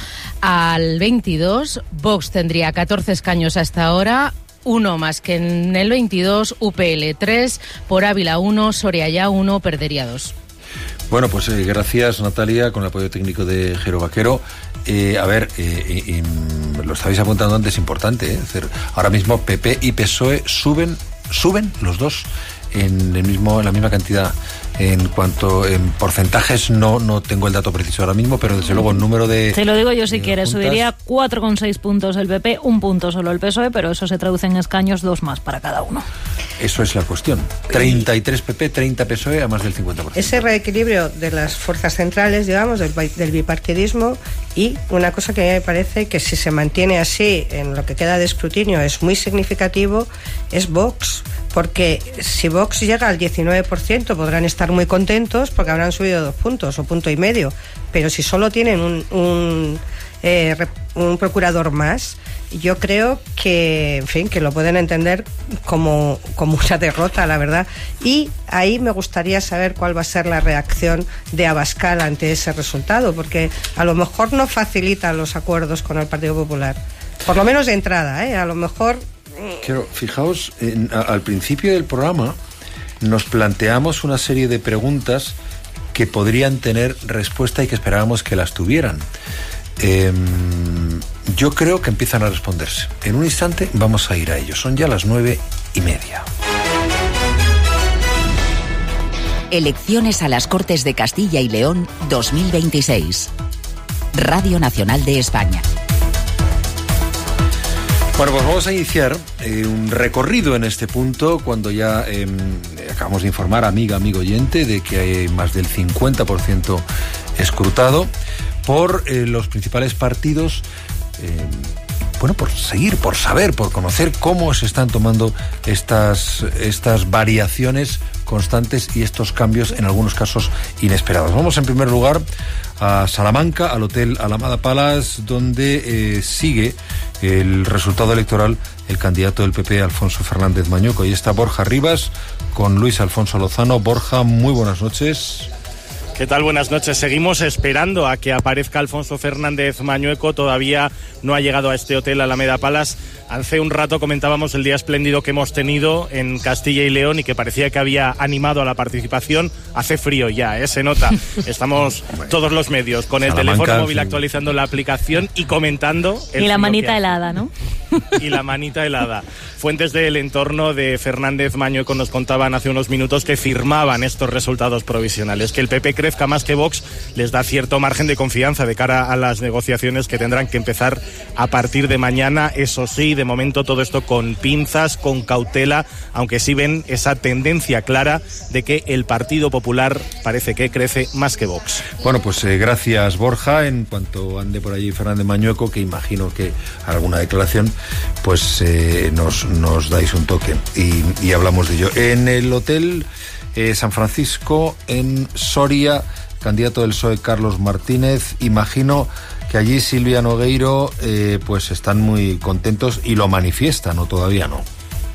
al veintidós. Vox tendría catorce escaños hasta ahora, uno más que en el veintidós, U P L tres, por Ávila uno, Soria ya uno, perdería dos. Bueno, pues eh, gracias, Natalia, con el apoyo técnico de Jero Vaquero. Eh, a ver, eh, eh, lo estabais apuntando antes, importante, ¿eh? Es decir, ahora mismo P P y P S O E suben, suben los dos en el mismo, en la misma cantidad. En cuanto en porcentajes, no no tengo el dato preciso ahora mismo, pero desde luego el número de... Te lo digo yo si quieres, juntas, subiría cuatro coma seis puntos el P P, un punto solo el P S O E, pero eso se traduce en escaños, dos más para cada uno. Eso es la cuestión. treinta y tres P P, treinta P S O E a más del cincuenta por ciento. Ese reequilibrio de las fuerzas centrales, digamos, del, del bipartidismo, y una cosa que a mí me parece que si se mantiene así en lo que queda de escrutinio es muy significativo, es Vox. Porque si Vox llega al diecinueve por ciento podrán estar muy contentos porque habrán subido dos puntos o punto y medio. Pero si solo tienen un, un, eh, un procurador más, yo creo que, en fin, que lo pueden entender como, como una derrota, la verdad. Y ahí me gustaría saber cuál va a ser la reacción de Abascal ante ese resultado, porque a lo mejor no facilita los acuerdos con el Partido Popular. Por lo menos de entrada, ¿eh? A lo mejor... Quiero, fijaos, en, a, al principio del programa nos planteamos una serie de preguntas que podrían tener respuesta y que esperábamos que las tuvieran. Eh, yo creo que empiezan a responderse. En un instante vamos a ir a ello. Son ya las nueve y media. Elecciones a las Cortes de Castilla y León dos mil veintiséis. Radio Nacional de España. Bueno, pues vamos a iniciar eh, un recorrido en este punto cuando ya eh, acabamos de informar, amiga, amigo oyente, de que hay más del cincuenta por ciento escrutado por eh, los principales partidos, eh, bueno, por seguir, por saber, por conocer cómo se están tomando estas, estas variaciones constantes y estos cambios, en algunos casos, inesperados. Vamos, en primer lugar, a Salamanca, al Hotel Alameda Palace, donde eh, sigue el resultado electoral el candidato del P P, Alfonso Fernández Mañueco. Ahí está Borja Rivas con Luis Alfonso Lozano. Borja, muy buenas noches. ¿Qué tal? Buenas noches. Seguimos esperando a que aparezca Alfonso Fernández Mañueco. Todavía no ha llegado a este Hotel Alameda Palace. Hace un rato comentábamos el día espléndido que hemos tenido en Castilla y León y que parecía que había animado a la participación. Hace frío ya, ¿eh? Se nota. Estamos todos los medios con el Salamanca, teléfono móvil actualizando la aplicación y comentando. El y la manita helada, ¿no? Y la manita helada. Fuentes del entorno de Fernández Mañueco nos contaban hace unos minutos que firmaban estos resultados provisionales. Que el P P crezca más que Vox les da cierto margen de confianza de cara a las negociaciones que tendrán que empezar a partir de mañana. Eso sí, de momento todo esto con pinzas, con cautela, aunque sí ven esa tendencia clara de que el Partido Popular parece que crece más que Vox. Bueno, pues eh, gracias, Borja. En cuanto ande por allí Fernández Mañueco, que imagino que alguna declaración, pues eh, nos, nos dais un toque y, y hablamos de ello. En el Hotel eh, San Francisco, en Soria, candidato del P S O E Carlos Martínez, imagino que allí Silvia Nogueiro eh, pues están muy contentos y lo manifiestan, ¿o todavía no?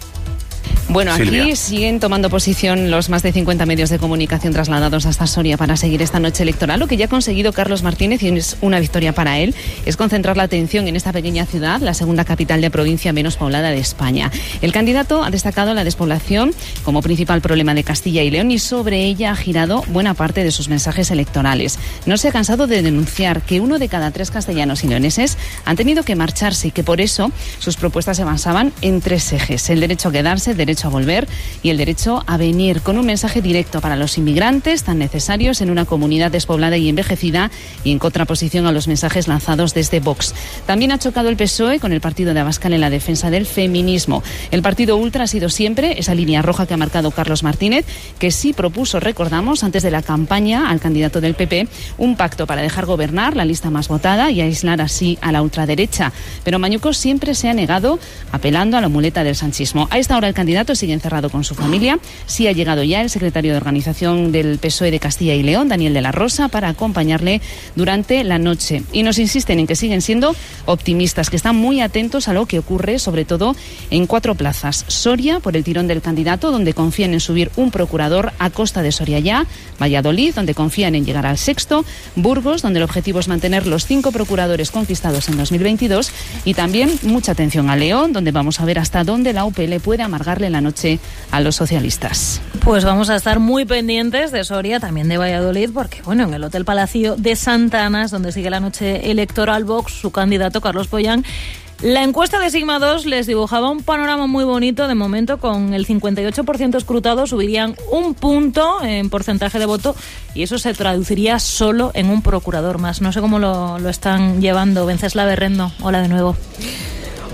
Bueno, aquí Silvia. siguen tomando posición los más de cincuenta medios de comunicación trasladados hasta Soria para seguir esta noche electoral. Lo que ya ha conseguido Carlos Martínez, y es una victoria para él, es concentrar la atención en esta pequeña ciudad, la segunda capital de provincia menos poblada de España. El candidato ha destacado la despoblación como principal problema de Castilla y León y sobre ella ha girado buena parte de sus mensajes electorales. No se ha cansado de denunciar que uno de cada tres castellanos y leoneses han tenido que marcharse y que por eso sus propuestas se basaban en tres ejes: el derecho a quedarse, el derecho a volver y el derecho a venir, con un mensaje directo para los inmigrantes tan necesarios en una comunidad despoblada y envejecida, y en contraposición a los mensajes lanzados desde Vox. También ha chocado el P S O E con el partido de Abascal en la defensa del feminismo. El partido ultra ha sido siempre esa línea roja que ha marcado Carlos Martínez, que sí propuso, recordamos, antes de la campaña al candidato del P P, un pacto para dejar gobernar la lista más votada y aislar así a la ultraderecha. Pero Mañueco siempre se ha negado, apelando a la muleta del sanchismo. A esta hora el candidato sigue encerrado con su familia. Sí ha llegado ya el secretario de Organización del P S O E de Castilla y León, Daniel de la Rosa, para acompañarle durante la noche. Y nos insisten en que siguen siendo optimistas, que están muy atentos a lo que ocurre, sobre todo en cuatro plazas. Soria, por el tirón del candidato, donde confían en subir un procurador a costa de Soria ya. Valladolid, donde confían en llegar al sexto. Burgos, donde el objetivo es mantener los cinco procuradores conquistados en dos mil veintidós. Y también mucha atención a León, donde vamos a ver hasta dónde la U P L puede amargarle la noche a los socialistas. Pues vamos a estar muy pendientes de Soria, también de Valladolid, porque bueno, en el Hotel Palacio de Santa Ana es donde sigue la noche electoral Vox, su candidato Carlos Pollán. La encuesta de Sigma dos les dibujaba un panorama muy bonito. De momento, con el cincuenta y ocho por ciento escrutado, subirían un punto en porcentaje de voto y eso se traduciría solo en un procurador más. No sé cómo lo, lo están llevando. Vencesla Berrendo, hola de nuevo.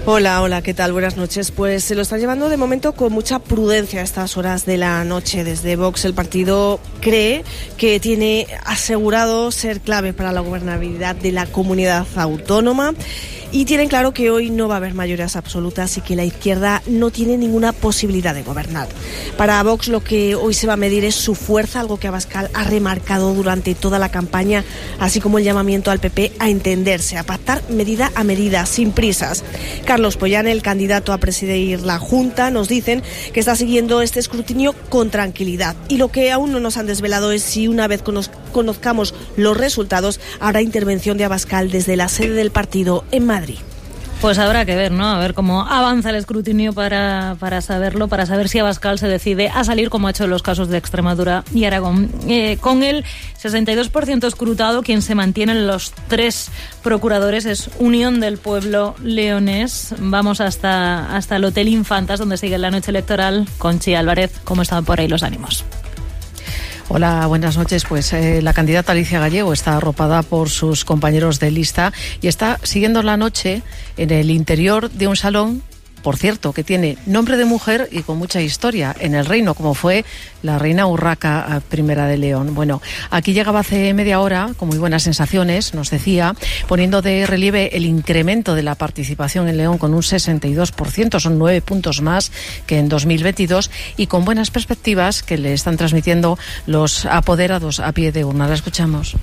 Hola, hola, ¿qué tal? Buenas noches. Pues se lo están llevando de momento con mucha prudencia a estas horas de la noche. Desde Vox el partido cree que tiene asegurado ser clave para la gobernabilidad de la comunidad autónoma y tienen claro que hoy no va a haber mayorías absolutas y que la izquierda no tiene ninguna posibilidad de gobernar. Para Vox lo que hoy se va a medir es su fuerza, algo que Abascal ha remarcado durante toda la campaña, así como el llamamiento al P P a entenderse, a pactar medida a medida, sin prisas. Carlos Pollán, el candidato a presidir la Junta, nos dicen que está siguiendo este escrutinio con tranquilidad. Y lo que aún no nos han desvelado es si una vez conozcamos los resultados habrá intervención de Abascal desde la sede del partido en Madrid. Pues habrá que ver, ¿no? A ver cómo avanza el escrutinio para, para saberlo, para saber si Abascal se decide a salir, como ha hecho en los casos de Extremadura y Aragón. Eh, con el sesenta y dos por ciento escrutado, quien se mantiene en los tres procuradores es Unión del Pueblo Leonés. Vamos hasta, hasta el Hotel Infantas, donde sigue la noche electoral. Conchi Álvarez, ¿cómo están por ahí los ánimos? Hola, buenas noches. Pues eh, la candidata Alicia Gallego está arropada por sus compañeros de lista y está siguiendo la noche en el interior de un salón, por cierto, que tiene nombre de mujer y con mucha historia en el reino, como fue la reina Urraca I de León. Bueno, aquí llegaba hace media hora con muy buenas sensaciones, nos decía, poniendo de relieve el incremento de la participación en León con un sesenta y dos por ciento, son nueve puntos más que en dos mil veintidós, y con buenas perspectivas que le están transmitiendo los apoderados a pie de urna. La escuchamos.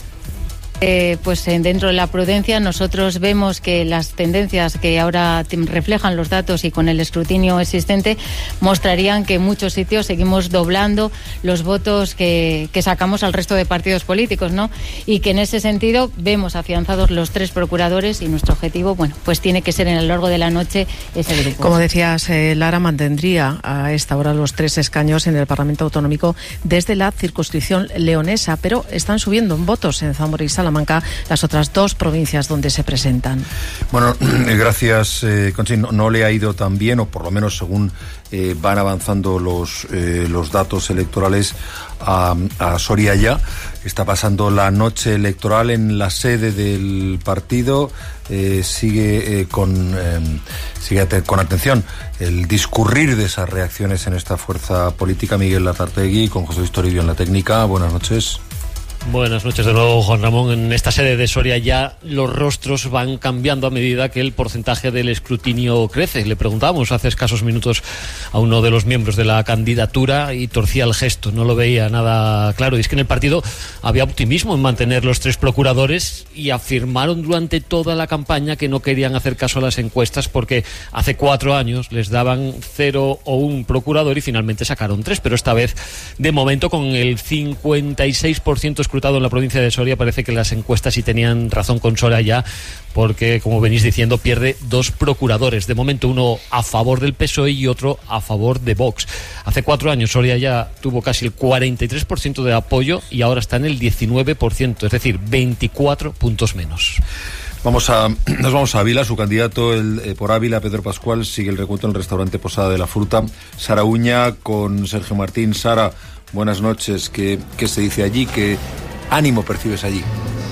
Eh, pues dentro de la prudencia nosotros vemos que las tendencias que ahora reflejan los datos y con el escrutinio existente mostrarían que en muchos sitios seguimos doblando los votos que, que sacamos al resto de partidos políticos, ¿no? Y que en ese sentido vemos afianzados los tres procuradores y nuestro objetivo, bueno, pues tiene que ser en el largo de la noche ese grupo. Como decías, eh, Lara mantendría a esta hora los tres escaños en el Parlamento Autonómico desde la circunscripción leonesa, pero están subiendo en votos en Zamora y Salamanca las otras dos provincias donde se presentan. Bueno, gracias, eh, Conchi. No, no le ha ido tan bien, o por lo menos según eh, van avanzando los, eh, los datos electorales a, a Soria ya. Está pasando la noche electoral en la sede del partido. Eh, sigue eh, con eh, sigue at- con atención el discurrir de esas reacciones en esta fuerza política. Miguel Latartegui, con José Luis Toribio en la técnica. Buenas noches. Buenas noches de nuevo, Juan Ramón. En esta sede de Soria ya los rostros van cambiando a medida que el porcentaje del escrutinio crece. Le preguntamos hace escasos minutos a uno de los miembros de la candidatura y torcía el gesto, no lo veía nada claro. Y es que en el partido había optimismo en mantener los tres procuradores y afirmaron durante toda la campaña que no querían hacer caso a las encuestas porque hace cuatro años les daban cero o un procurador y finalmente sacaron tres. Pero esta vez, de momento, con el cincuenta y seis por ciento escrutado en la provincia de Soria, parece que las encuestas sí tenían razón con Soria ya, porque, como venís diciendo, pierde dos procuradores. De momento, uno a favor del P S O E y otro a favor de Vox. Hace cuatro años Soria ya tuvo casi el cuarenta y tres por ciento de apoyo y ahora está en el diecinueve por ciento, es decir, veinticuatro puntos menos. Vamos a, nos vamos a Ávila. Su candidato el, eh, por Ávila, Pedro Pascual, sigue el recuento en el restaurante Posada de la Fruta. Sara Uña con Sergio Martín. Sara, buenas noches. ¿Qué, qué se dice allí? ¿Qué ánimo percibes allí?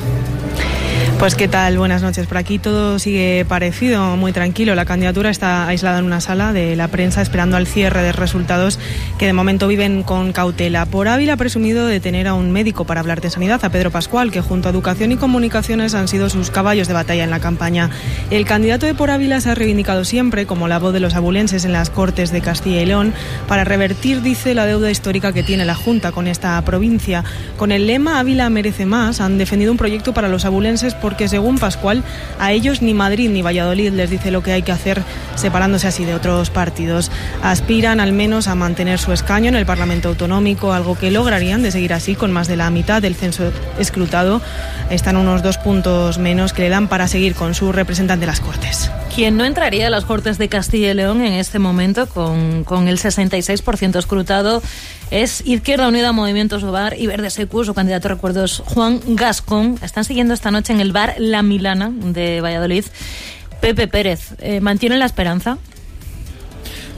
Pues qué tal, buenas noches. Por aquí todo sigue parecido, muy tranquilo. La candidatura está aislada en una sala de la prensa esperando al cierre de resultados que de momento viven con cautela. Por Ávila ha presumido de tener a un médico para hablar de sanidad, a Pedro Pascual, que junto a Educación y Comunicaciones han sido sus caballos de batalla en la campaña. El candidato de Por Ávila se ha reivindicado siempre como la voz de los abulenses en las Cortes de Castilla y León para revertir, dice, la deuda histórica que tiene la Junta con esta provincia. Con el lema Ávila merece más, han defendido un proyecto para los abulenses por porque según Pascual, a ellos ni Madrid ni Valladolid les dice lo que hay que hacer, separándose así de otros partidos. Aspiran al menos a mantener su escaño en el Parlamento Autonómico, algo que lograrían de seguir así con más de la mitad del censo escrutado. Están unos dos puntos menos que le dan para seguir con su representante de las Cortes. Quien no entraría a las Cortes de Castilla y León en este momento con, con el sesenta y seis por ciento escrutado es Izquierda Unida, Movimiento Sobar y Verde Secu. Su candidato, recuerdos, Juan Gascón. Están siguiendo esta noche en el bar La Milana de Valladolid. Pepe Pérez, eh, ¿mantiene la esperanza?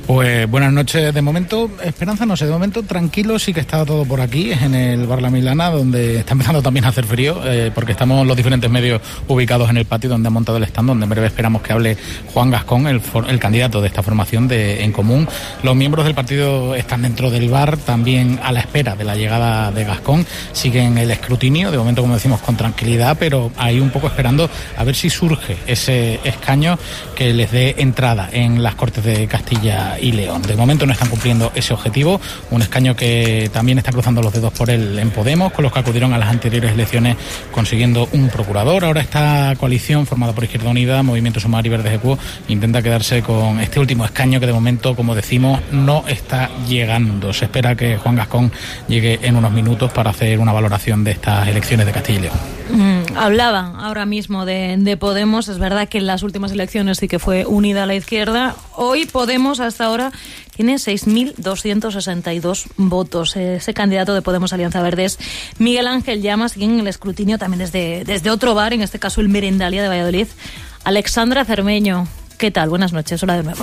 Pues buenas noches. De momento, esperanza no sé, de momento tranquilo, sí que está todo por aquí, es en el Bar La Milana, donde está empezando también a hacer frío, eh, porque estamos los diferentes medios ubicados en el patio donde ha montado el stand, donde en breve esperamos que hable Juan Gascón, el, for, el candidato de esta formación de En Común. Los miembros del partido están dentro del bar, también a la espera de la llegada de Gascón, siguen el escrutinio, de momento, como decimos, con tranquilidad, pero ahí un poco esperando a ver si surge ese escaño que les dé entrada en las Cortes de Castilla y León. De momento no están cumpliendo ese objetivo, un escaño que también está cruzando los dedos por él en Podemos, con los que acudieron a las anteriores elecciones consiguiendo un procurador. Ahora esta coalición formada por Izquierda Unida, Movimiento Sumar y Verdes Equo intenta quedarse con este último escaño que de momento, como decimos, no está llegando. Se espera que Juan Gascón llegue en unos minutos para hacer una valoración de estas elecciones de Castilla y León. Mm, hablaba ahora mismo de, de Podemos. Es verdad que en las últimas elecciones sí que fue unida a la izquierda. Hoy Podemos hasta ahora tiene seis mil doscientos sesenta y dos votos. Ese candidato de Podemos Alianza Verde es Miguel Ángel Llamas, y en el escrutinio también desde, desde otro bar, en este caso el Merendalia de Valladolid, Alexandra Cermeño. ¿Qué tal? Buenas noches, hola de nuevo.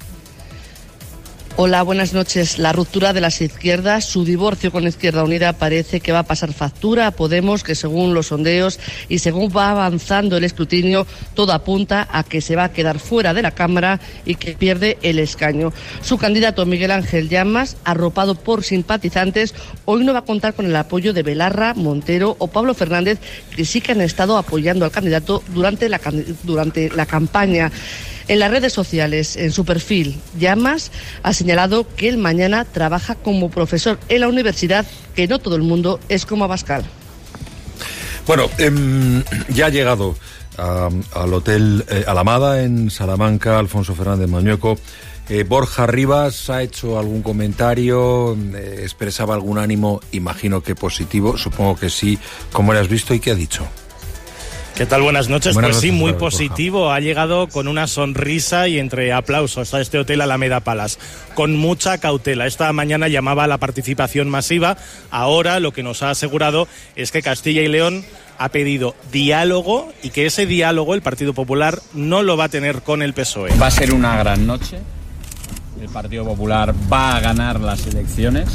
Hola, buenas noches. La ruptura de las izquierdas, su divorcio con Izquierda Unida parece que va a pasar factura a Podemos, que según los sondeos y según va avanzando el escrutinio, todo apunta a que se va a quedar fuera de la Cámara y que pierde el escaño. Su candidato, Miguel Ángel Llamas, arropado por simpatizantes, hoy no va a contar con el apoyo de Belarra, Montero o Pablo Fernández, que sí que han estado apoyando al candidato durante la, durante la campaña. En las redes sociales, en su perfil, Llamas ha señalado que él mañana trabaja como profesor en la universidad, que no todo el mundo es como Abascal. Bueno, eh, ya ha llegado a, al Hotel eh, Alamada en Salamanca Alfonso Fernández Mañueco. Eh, Borja Rivas ha hecho algún comentario, eh, expresaba algún ánimo, imagino que positivo, supongo que sí. ¿Cómo lo has visto y qué ha dicho? ¿Qué tal? Buenas noches. Buenas pues noches, sí, muy Borja. positivo. Ha llegado con una sonrisa y entre aplausos a este hotel Alameda Palace, con mucha cautela. Esta mañana llamaba a la participación masiva. Ahora lo que nos ha asegurado es que Castilla y León ha pedido diálogo y que ese diálogo el Partido Popular no lo va a tener con el P S O E. Va a ser una gran noche. El Partido Popular va a ganar las elecciones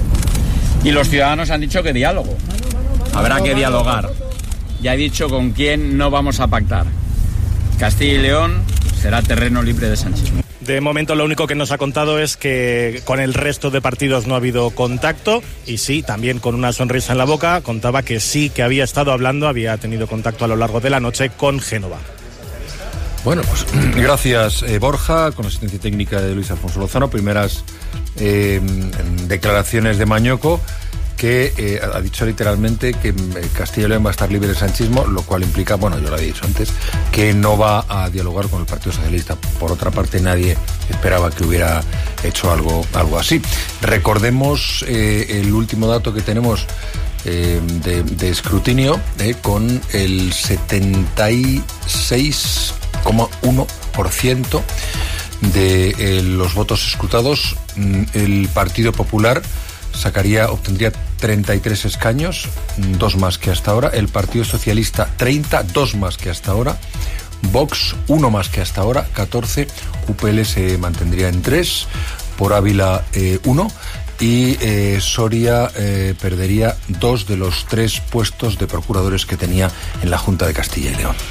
y los ciudadanos han dicho que diálogo. Habrá que dialogar. Ya he dicho con quién no vamos a pactar. Castilla y León será terreno libre de sanchismo. De momento lo único que nos ha contado es que con el resto de partidos no ha habido contacto, y sí, también con una sonrisa en la boca, contaba que sí, que había estado hablando, había tenido contacto a lo largo de la noche con Génova. Bueno, pues gracias eh, Borja, con asistencia técnica de Luis Alfonso Lozano. Primeras eh, declaraciones de Mañueco, que eh, ha dicho literalmente que eh, Castilla y León va a estar libre del sanchismo, lo cual implica, bueno, yo lo había dicho antes, que no va a dialogar con el Partido Socialista. Por otra parte, nadie esperaba que hubiera hecho algo, algo así. Recordemos eh, el último dato que tenemos eh, de, de escrutinio, eh, con el setenta y seis coma uno por ciento de eh, los votos escrutados. El Partido Popular sacaría, obtendría treinta y tres escaños, dos más que hasta ahora. El Partido Socialista, treinta, dos más que hasta ahora. Vox, uno más que hasta ahora, catorce. U P L se mantendría en tres. Por Ávila, eh, uno. Y eh, Soria eh, perdería dos de los tres puestos de procuradores que tenía en la Junta de Castilla y León.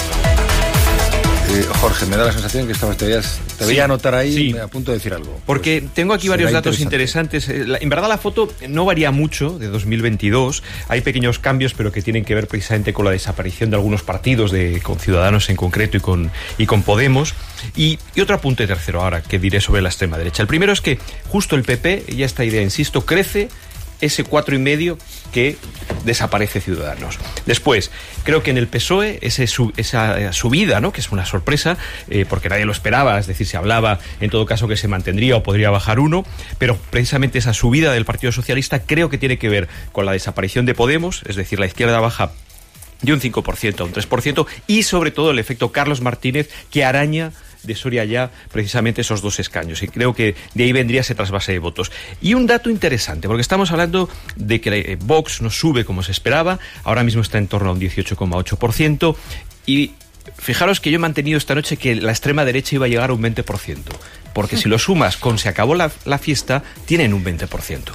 Eh, Jorge, me da la sensación que estabas, te veías, te veía sí, anotar ahí, sí. a punto de decir algo. Porque pues, tengo aquí varios datos interesante. interesantes. En verdad la foto no varía mucho de dos mil veintidós. Hay pequeños cambios, pero que tienen que ver precisamente con la desaparición de algunos partidos, de, con Ciudadanos en concreto y con, y con Podemos. Y, y otro apunte tercero ahora que diré sobre la extrema derecha. El primero es que justo el P P, y esta idea, insisto, crece ese cuatro y medio que desaparece Ciudadanos. Después, creo que en el P S O E ese su, esa subida, ¿no?, que es una sorpresa, eh, porque nadie lo esperaba, es decir, se hablaba en todo caso que se mantendría o podría bajar uno, pero precisamente esa subida del Partido Socialista creo que tiene que ver con la desaparición de Podemos, es decir, la izquierda baja de un cinco por ciento a un tres por ciento, y sobre todo el efecto Carlos Martínez, que araña de Soria ya precisamente esos dos escaños, y creo que de ahí vendría ese trasvase de votos. Y un dato interesante, porque estamos hablando de que Vox no sube como se esperaba, ahora mismo está en torno a un dieciocho coma ocho por ciento, y fijaros que yo he mantenido esta noche que la extrema derecha iba a llegar a un veinte por ciento, porque si lo sumas con se acabó la, la fiesta, tienen un veinte por ciento.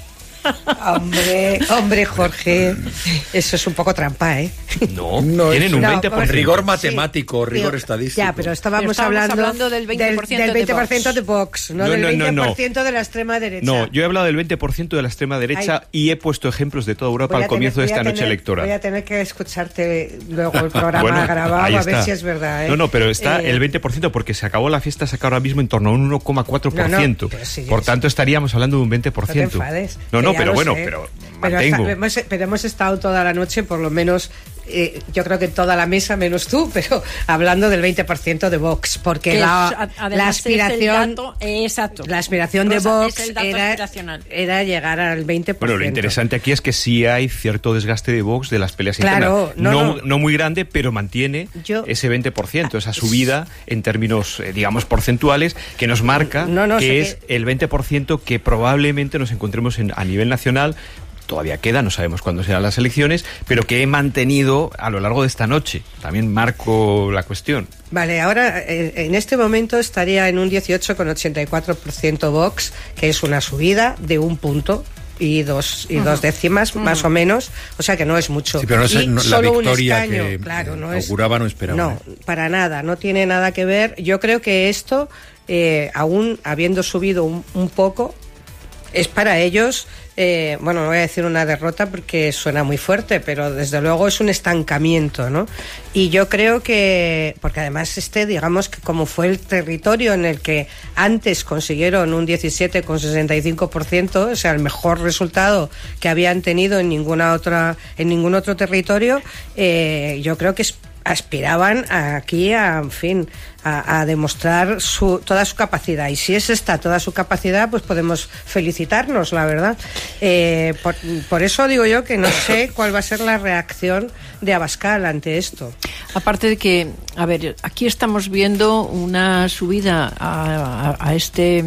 Hombre, hombre, Jorge, eso es un poco trampa, ¿eh? No, no tienen un no, veinte por ciento. Rigor matemático, sí, rigor pero, estadístico. Ya, pero estábamos, pero estábamos hablando, hablando del veinte por ciento, del, del veinte por ciento de Vox, no, no del no, veinte por ciento no, no. de la extrema derecha. No, yo he hablado del veinte por ciento de la extrema derecha Ay. y he puesto ejemplos de toda Europa al comienzo tener, de esta tener, noche electoral. Voy a tener que escucharte luego el programa bueno, grabado a ver si es verdad, ¿eh? No, no, pero está eh, el veinte por ciento porque se acabó la fiesta, se acaba ahora mismo en torno a un uno coma cuatro por ciento. No, no, si por tanto, estaríamos hablando de un veinte por ciento. No te enfades. No, no, pero bueno, sé. pero Pero, mantengo. hemos, pero hemos estado toda la noche, por lo menos, eh, yo creo que toda la mesa, menos tú, pero hablando del veinte por ciento de Vox, porque la, es, la aspiración, es dato, exacto. La aspiración de Rosa, Vox es era, era llegar al veinte por ciento. Bueno, lo interesante aquí es que sí hay cierto desgaste de Vox de las peleas claro, internas. No, no, no. no muy grande, pero mantiene yo, ese veinte por ciento, esa subida en términos, eh, digamos, porcentuales, que nos marca no, no, que es que... el veinte por ciento que probablemente nos encontremos en, a nivel nacional. Todavía queda, no sabemos cuándo serán las elecciones, pero que he mantenido a lo largo de esta noche. También marco la cuestión. Vale, ahora en este momento estaría en un dieciocho coma ochenta y cuatro por ciento Vox, que es una subida de un punto y dos y uh-huh. dos décimas, uh-huh. más o menos, o sea que no es mucho. Sí, pero no es no, la solo victoria un escaño, que claro, no auguraba, es, no esperaba. No, para nada, no tiene nada que ver. Yo creo que esto, eh, aún habiendo subido un, un poco, es para ellos, eh, bueno, no voy a decir una derrota porque suena muy fuerte, pero desde luego es un estancamiento, ¿no? Y yo creo que, porque además este, digamos que como fue el territorio en el que antes consiguieron un diecisiete coma sesenta y cinco por ciento, o sea, el mejor resultado que habían tenido en ninguna otra, en ningún otro territorio, eh, yo creo que es aspiraban aquí a, en fin, a, a demostrar su, toda su capacidad. Y si es esta toda su capacidad, pues podemos felicitarnos, la verdad. Eh, por, por eso digo yo que no sé cuál va a ser la reacción de Abascal ante esto. Aparte de que, a ver, aquí estamos viendo una subida a, a, a este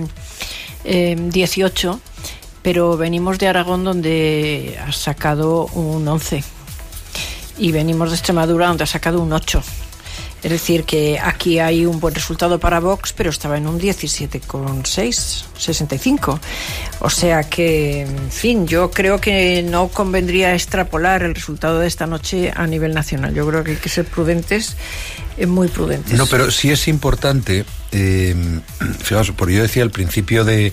eh, dieciocho, pero venimos de Aragón, donde ha sacado un once. Y venimos de Extremadura, donde ha sacado un ocho. Es decir, que aquí hay un buen resultado para Vox, pero estaba en un diecisiete coma seis, sesenta y cinco. O sea que, en fin, yo creo que no convendría extrapolar el resultado de esta noche a nivel nacional. Yo creo que hay que ser prudentes, eh, muy prudentes. No, pero sí es importante, eh, fijaos, porque yo decía al principio de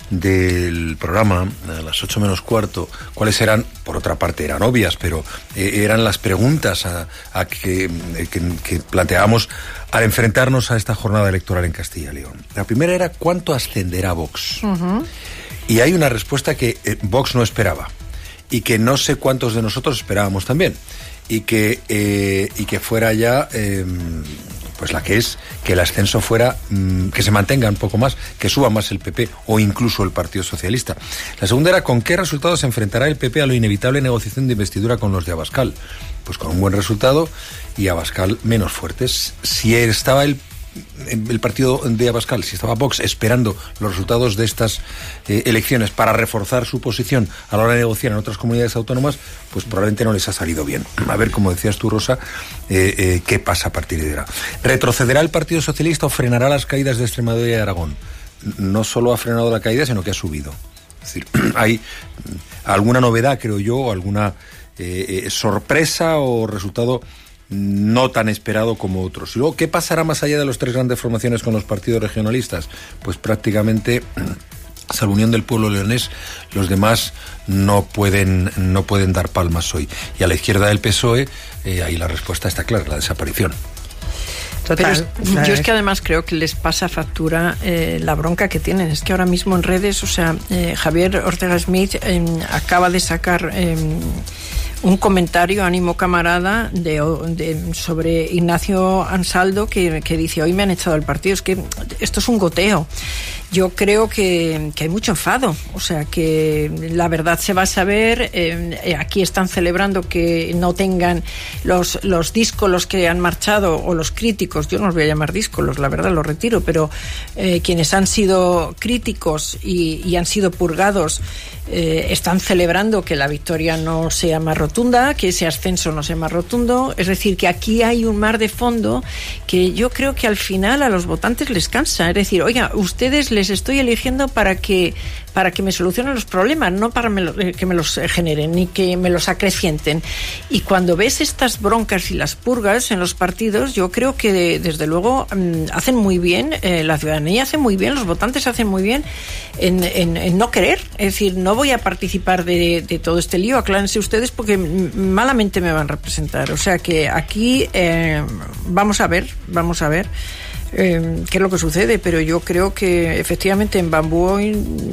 del programa, a las ocho menos cuarto, cuáles eran, por otra parte eran obvias, pero eh, eran las preguntas a, a que, que, que planteábamos al enfrentarnos a esta jornada electoral en Castilla y León. La primera era ¿cuánto ascenderá Vox? Uh-huh. Y hay una respuesta que eh, Vox no esperaba y que no sé cuántos de nosotros esperábamos también y que, eh, y que fuera ya... Eh, pues la que es que el ascenso fuera, mmm, que se mantenga un poco más, que suba más el P P o incluso el Partido Socialista. La segunda era ¿con qué resultados se enfrentará el P P a la inevitable negociación de investidura con los de Abascal? Pues con un buen resultado y Abascal menos fuertes. Si estaba el el partido de Abascal, si estaba Vox esperando los resultados de estas eh, elecciones para reforzar su posición a la hora de negociar en otras comunidades autónomas, pues probablemente no les ha salido bien. A ver, como decías tú, Rosa, eh, eh, qué pasa a partir de ahora. ¿Retrocederá el Partido Socialista o frenará las caídas de Extremadura y Aragón? No solo ha frenado la caída, sino que ha subido. Es decir, hay alguna novedad, creo yo, o alguna eh, eh, sorpresa o resultado no tan esperado como otros. Y luego, ¿qué pasará más allá de las tres grandes formaciones con los partidos regionalistas? Pues prácticamente, salvo Unión del Pueblo Leonés, los demás no pueden no pueden dar palmas hoy. Y a la izquierda del P S O E, eh, ahí la respuesta está clara, la desaparición. Total. Pero yo es que además creo que les pasa factura eh, la bronca que tienen. Es que ahora mismo en redes, o sea, eh, Javier Ortega Smith eh, acaba de sacar eh, un comentario, ánimo camarada, de, de, sobre Ignacio Ansaldo, que, que dice, hoy me han echado del partido. Es que esto es un goteo. Yo creo que, que hay mucho enfado, o sea, que la verdad se va a saber. Eh, aquí están celebrando que no tengan los, los díscolos que han marchado, o los críticos, yo no los voy a llamar díscolos, la verdad, los retiro, pero eh, quienes han sido críticos y, y han sido purgados, eh, están celebrando que la victoria no sea más rotunda rotunda, que ese ascenso no sea más rotundo. Es decir, que aquí hay un mar de fondo que yo creo que al final a los votantes les cansa. Es decir, oiga, ustedes les estoy eligiendo para que para que me solucionen los problemas, no para me lo, que me los generen ni que me los acrecienten. Y cuando ves estas broncas y las purgas en los partidos, yo creo que desde luego hacen muy bien, eh, la ciudadanía hace muy bien, los votantes hacen muy bien en, en, en no querer. Es decir, no voy a participar de, de todo este lío, aclárense ustedes porque malamente me van a representar. O sea que aquí eh, vamos a ver, vamos a ver Eh, qué es lo que sucede, pero yo creo que efectivamente en Bambú hoy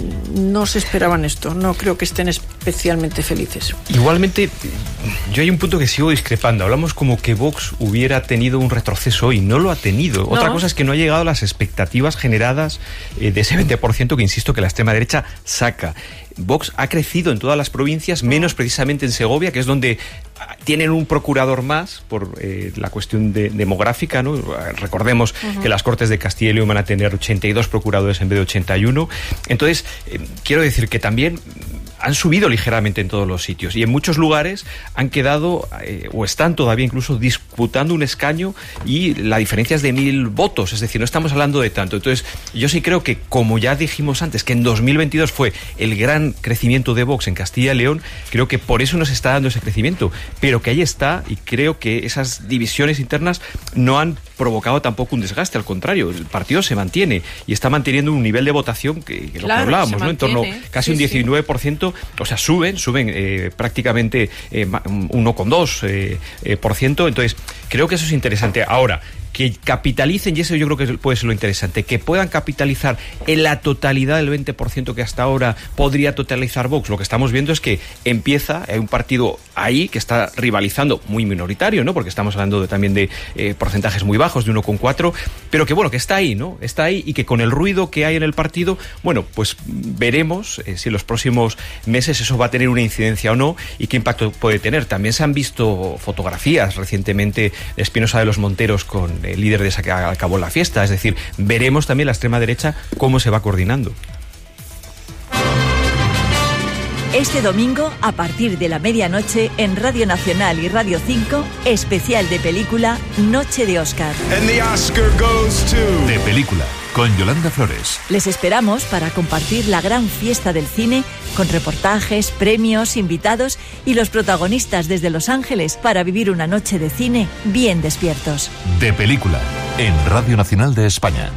no se esperaban esto, no creo que estén especialmente felices. Igualmente, yo hay un punto que sigo discrepando. Hablamos como que Vox hubiera tenido un retroceso y no lo ha tenido. No. Otra cosa es que no ha llegado a las expectativas generadas eh, de ese veinte por ciento que insisto que la extrema derecha saca. Vox ha crecido en todas las provincias, menos precisamente en Segovia, que es donde tienen un procurador más por eh, la cuestión de, demográfica, ¿no? Recordemos uh-huh. que las Cortes de Castilla y León van a tener ochenta y dos procuradores en vez de ochenta y uno. Entonces, eh, quiero decir que también han subido ligeramente en todos los sitios y en muchos lugares han quedado eh, o están todavía incluso disputando un escaño y la diferencia es de mil votos, es decir, no estamos hablando de tanto. Entonces, yo sí creo que, como ya dijimos antes, que en dos mil veintidós fue el gran crecimiento de Vox en Castilla y León, creo que por eso nos está dando ese crecimiento, pero que ahí está y creo que esas divisiones internas no han provocado tampoco un desgaste, al contrario, el partido se mantiene y está manteniendo un nivel de votación que, que lo claro, que hablábamos, ¿no? En torno casi sí, un diecinueve por ciento, sí. O sea, suben, suben eh, prácticamente eh, uno coma dos por ciento, eh, eh, por ciento, entonces creo que eso es interesante. Ahora, que capitalicen, y eso yo creo que puede ser lo interesante, que puedan capitalizar en la totalidad del veinte por ciento que hasta ahora podría totalizar Vox. Lo que estamos viendo es que empieza, hay un partido ahí que está rivalizando, muy minoritario, ¿no? Porque estamos hablando de, también de eh, porcentajes muy bajos, de uno coma cuatro, pero que bueno, que está ahí, ¿no? Está ahí y que con el ruido que hay en el partido, bueno, pues veremos eh, si en los próximos meses eso va a tener una incidencia o no y qué impacto puede tener. También se han visto fotografías recientemente de Espinosa de los Monteros con el líder de esa que acabó la fiesta, es decir, veremos también la extrema derecha cómo se va coordinando. Este domingo, a partir de la medianoche, en Radio Nacional y Radio cinco, especial de película Noche de Oscar. And the Oscar goes to... De película, con Yolanda Flores. Les esperamos para compartir la gran fiesta del cine con reportajes, premios, invitados y los protagonistas desde Los Ángeles para vivir una noche de cine bien despiertos. De película, en Radio Nacional de España.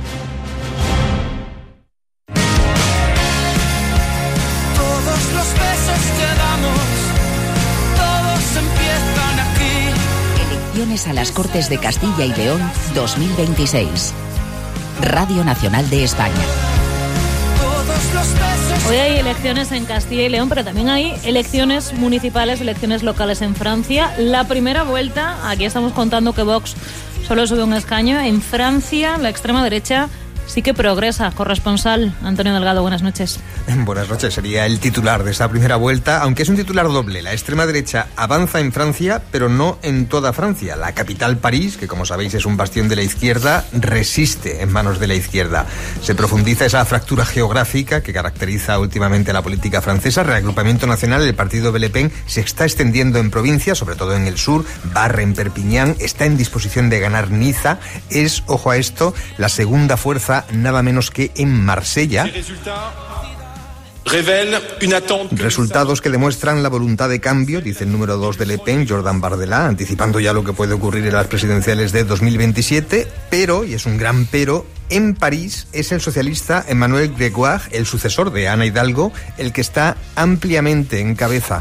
Todos los besos que damos, todos empiezan aquí. Elecciones a las Cortes de Castilla y León dos mil veintiséis. Radio Nacional de España. Hoy hay elecciones en Castilla y León, pero también hay elecciones municipales, elecciones locales en Francia. La primera vuelta, aquí estamos contando que Vox solo sube un escaño. En Francia, la extrema derecha sí que progresa. Corresponsal Antonio Delgado, buenas noches. Buenas noches, sería el titular de esta primera vuelta, aunque es un titular doble. La extrema derecha avanza en Francia, pero no en toda Francia. La capital, París, que como sabéis es un bastión de la izquierda, resiste en manos de la izquierda. Se profundiza esa fractura geográfica que caracteriza últimamente la política francesa. Reagrupamiento nacional, el partido de Le Pen se está extendiendo en provincias, sobre todo en el sur, barre en Perpiñán, está en disposición de ganar Niza. Es, ojo a esto, la segunda fuerza nada menos que en Marsella. Resultados que demuestran la voluntad de cambio, dice el número dos de Le Pen, Jordan Bardella, anticipando ya lo que puede ocurrir en las presidenciales de dos mil veintisiete, pero, y es un gran pero, en París es el socialista Emmanuel Grégoire, el sucesor de Ana Hidalgo, el que está ampliamente en cabeza.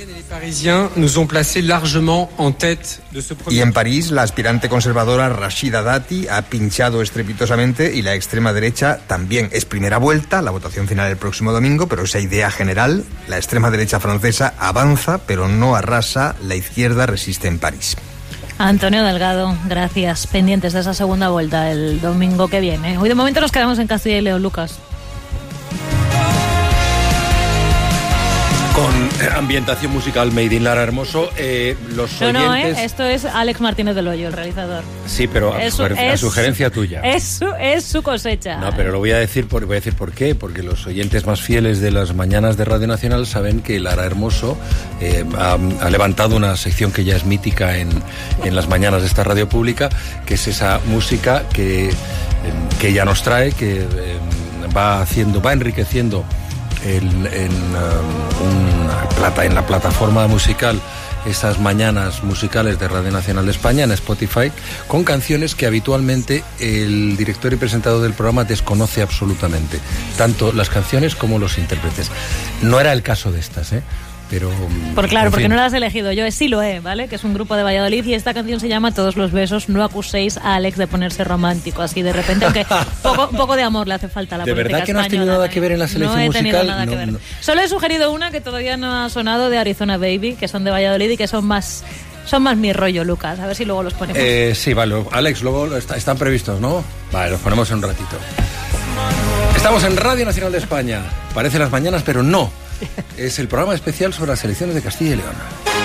Y en París, la aspirante conservadora Rachida Dati ha pinchado estrepitosamente y la extrema derecha también. Es primera vuelta, la votación final el próximo domingo, pero esa idea general, la extrema derecha francesa avanza, pero no arrasa, la izquierda resiste en París. Antonio Delgado, gracias. Pendientes de esa segunda vuelta el domingo que viene. Hoy de momento nos quedamos en Castilla y León, Lucas. Con ambientación musical made in Lara Hermoso, eh, los no, oyentes... No, ¿eh? Esto es Alex Martínez del Hoyo, el realizador. Sí, pero a, es, su, a es, sugerencia tuya. Es su, es su cosecha. No, pero lo voy a decir por, voy a decir por qué. Porque los oyentes más fieles de las mañanas de Radio Nacional saben que Lara Hermoso eh, ha, ha levantado una sección que ya es mítica en, en las mañanas de esta radio pública, que es esa música que, eh, que ella nos trae, que eh, va haciendo, va enriqueciendo el, en, um, una plata, en la plataforma musical, esas mañanas musicales de Radio Nacional de España, en Spotify, con canciones que habitualmente el director y presentador del programa desconoce absolutamente, tanto las canciones como los intérpretes. No era el caso de estas, ¿eh? Pero, por claro, porque no la has elegido yo, es Siloé, ¿vale? Que es un grupo de Valladolid y esta canción se llama Todos los besos, no acuséis a Alex de ponerse romántico, así de repente, aunque poco, poco de amor le hace falta a la ¿De política verdad que no has tenido nada que ver en la selección musical? No he tenido musical? nada No, que ver. no. Solo he sugerido una que todavía no ha sonado, de Arizona Baby, que son de Valladolid y que son más... Son más mi rollo, Lucas. A ver si luego los ponemos. Eh, sí, vale. Alex, luego está, están previstos, ¿no? Vale, los ponemos en un ratito. Estamos en Radio Nacional de España. Parece las mañanas, pero no. Es el programa especial sobre las elecciones de Castilla y León.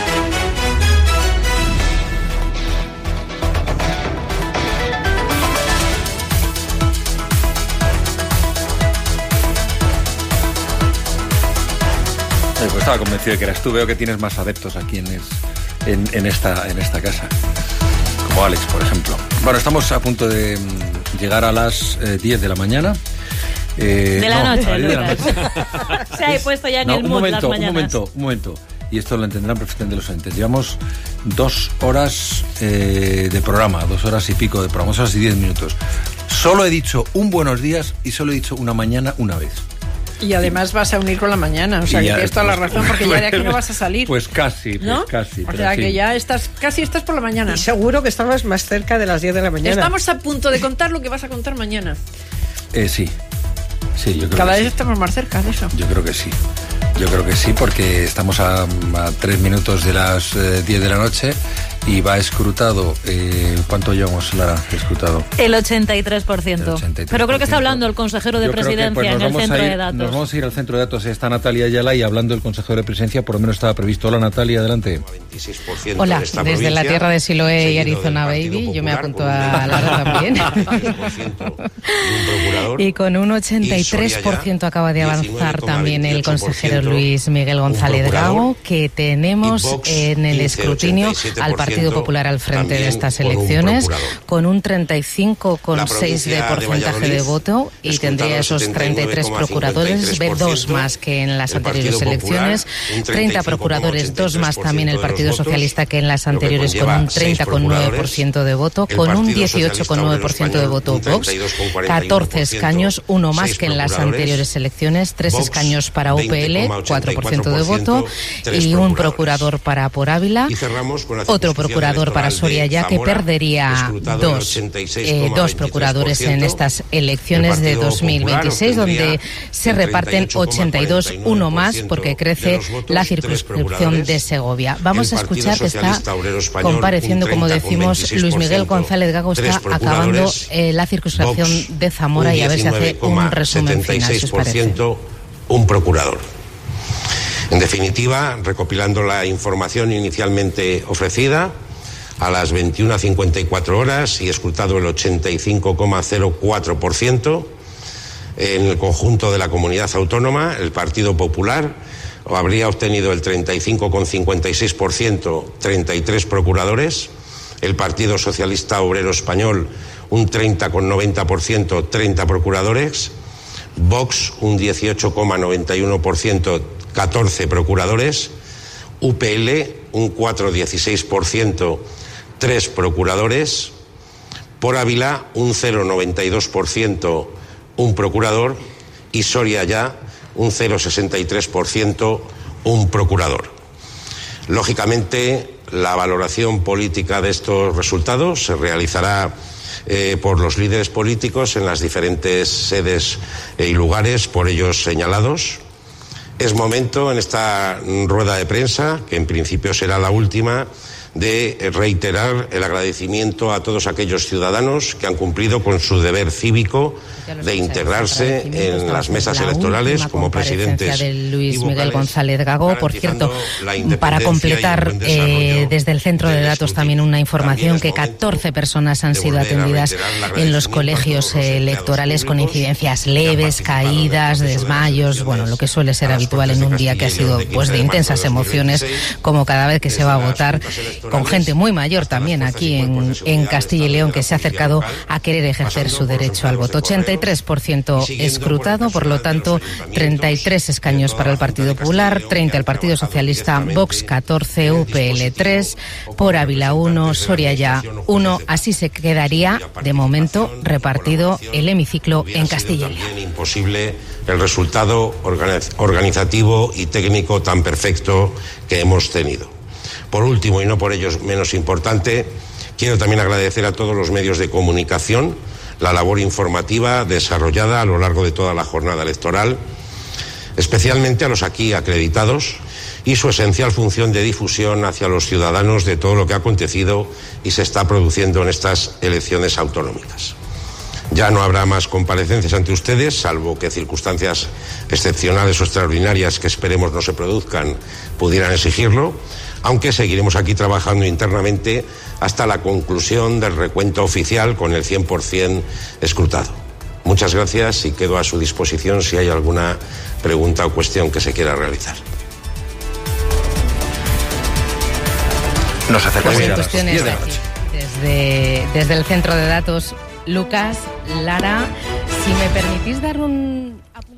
Pues estaba convencido de que eras tú. Veo que tienes más adeptos aquí en, en, en, esta, en esta casa. Como Alex, por ejemplo. Bueno, estamos a punto de llegar a las eh, diez de la mañana. Eh, de la no, noche, de la noche. Se ha puesto ya en no, el un mood momento, las mañanas. Un momento, un momento. Y esto lo entenderán perfectamente los oyentes. Llevamos dos horas eh, de programa, dos horas y pico de programa, dos horas y diez minutos. Solo he dicho un buenos días y solo he dicho una mañana una vez. Y además vas a unir con la mañana, o sea, que tienes toda la razón, porque ya de aquí no vas a salir. Pues casi, pues ¿no? casi. O sea, sí. que ya estás, casi estás por la mañana. Y seguro que estamos más cerca de las diez de la mañana. Estamos a punto de contar lo que vas a contar mañana. Eh, sí. Sí, yo creo Cada que vez sí. estamos más cerca de eso. Yo creo que sí. Yo creo que sí, porque estamos a, a tres minutos de las eh, diez de la noche y va escrutado. Eh, ¿Cuánto llevamos, Lara, escrutado? El ochenta y tres por ciento. El ochenta y tres por ciento. Pero creo que está hablando el consejero de Yo creo que, presidencia pues, en el centro ir, de datos. Nos vamos a ir al centro de datos. Está Natalia Ayala y hablando del consejero de presidencia, por lo menos estaba previsto. Hola, Natalia, adelante. Hola, de desde la tierra de Siloé y Arizona Baby, yo me apunto a Lara también. Y con un ochenta y tres por ciento acaba de avanzar también el consejero Luis Miguel González Gago, que tenemos en el escrutinio al Partido Popular al frente de estas elecciones, con un treinta y cinco coma seis por ciento de porcentaje de voto, y tendría esos treinta y tres procuradores, dos más que en las anteriores elecciones, treinta procuradores, dos más también el Partido Socialista que en las anteriores, con un treinta coma nueve por ciento de voto, con un dieciocho coma nueve por ciento de voto Vox, catorce escaños, uno más que en las anteriores elecciones, tres escaños para U P L, cuatro por ciento de voto, y un procurador para Por Ávila, otro procurador para Soria ya, que perdería dos, eh, dos procuradores en estas elecciones de dos mil veintiséis, donde se reparten ochenta y dos, uno más porque crece la circunscripción de Segovia. Vamos a escuchar que está compareciendo, como decimos, Luis Miguel González Gago está acabando eh, la circunscripción de Zamora, y a ver si hace un resumen final, si os parece. Un procurador. En definitiva, recopilando la información inicialmente ofrecida, a las veintiuna cincuenta y cuatro horas y escrutado el ochenta y cinco coma cero cuatro por ciento, en el conjunto de la comunidad autónoma, el Partido Popular habría obtenido el treinta y cinco coma cincuenta y seis por ciento, treinta y tres procuradores, el Partido Socialista Obrero Español un treinta coma noventa por ciento, treinta procuradores, Vox un dieciocho coma noventa y uno por ciento, catorce procuradores, U P L un cuatro coma dieciséis por ciento, tres procuradores, Por Ávila un cero coma noventa y dos por ciento, un procurador, y Soria ya un cero coma sesenta y tres por ciento, un procurador. Lógicamente, la valoración política de estos resultados se realizará eh, por los líderes políticos en las diferentes sedes y lugares por ellos señalados. Es momento, en esta rueda de prensa, que en principio será la última, de reiterar el agradecimiento a todos aquellos ciudadanos que han cumplido con su deber cívico de integrarse en las mesas electorales como presidentes de Luis Miguel González Gago. Por cierto, para completar eh, desde el centro de datos también una información que catorce personas han sido atendidas en los colegios electorales con incidencias leves, caídas, desmayos, bueno, lo que suele ser habitual en un día que ha sido pues de intensas emociones, como cada vez que se va a votar, con gente muy mayor también aquí en, en Castilla y León, que se ha acercado a querer ejercer su derecho al voto. ochenta y tres por ciento escrutado, por lo tanto, treinta y tres escaños para el Partido Popular, treinta el Partido Socialista, Vox catorce, U P L tres, por Ávila uno, Soria ya uno. Así se quedaría, de momento, repartido el hemiciclo en Castilla y León. Imposible el resultado organizativo y técnico tan perfecto que hemos tenido. Por último, y no por ello menos importante, quiero también agradecer a todos los medios de comunicación la labor informativa desarrollada a lo largo de toda la jornada electoral, especialmente a los aquí acreditados, y su esencial función de difusión hacia los ciudadanos de todo lo que ha acontecido y se está produciendo en estas elecciones autonómicas. Ya no habrá más comparecencias ante ustedes, salvo que circunstancias excepcionales o extraordinarias que esperemos no se produzcan pudieran exigirlo, aunque seguiremos aquí trabajando internamente hasta la conclusión del recuento oficial con el cien por ciento escrutado. Muchas gracias y quedo a su disposición si hay alguna pregunta o cuestión que se quiera realizar. Nos acercamos Pues a las diez de la noche. Desde, desde el centro de datos, Lucas, Lara, si me permitís dar un apunte.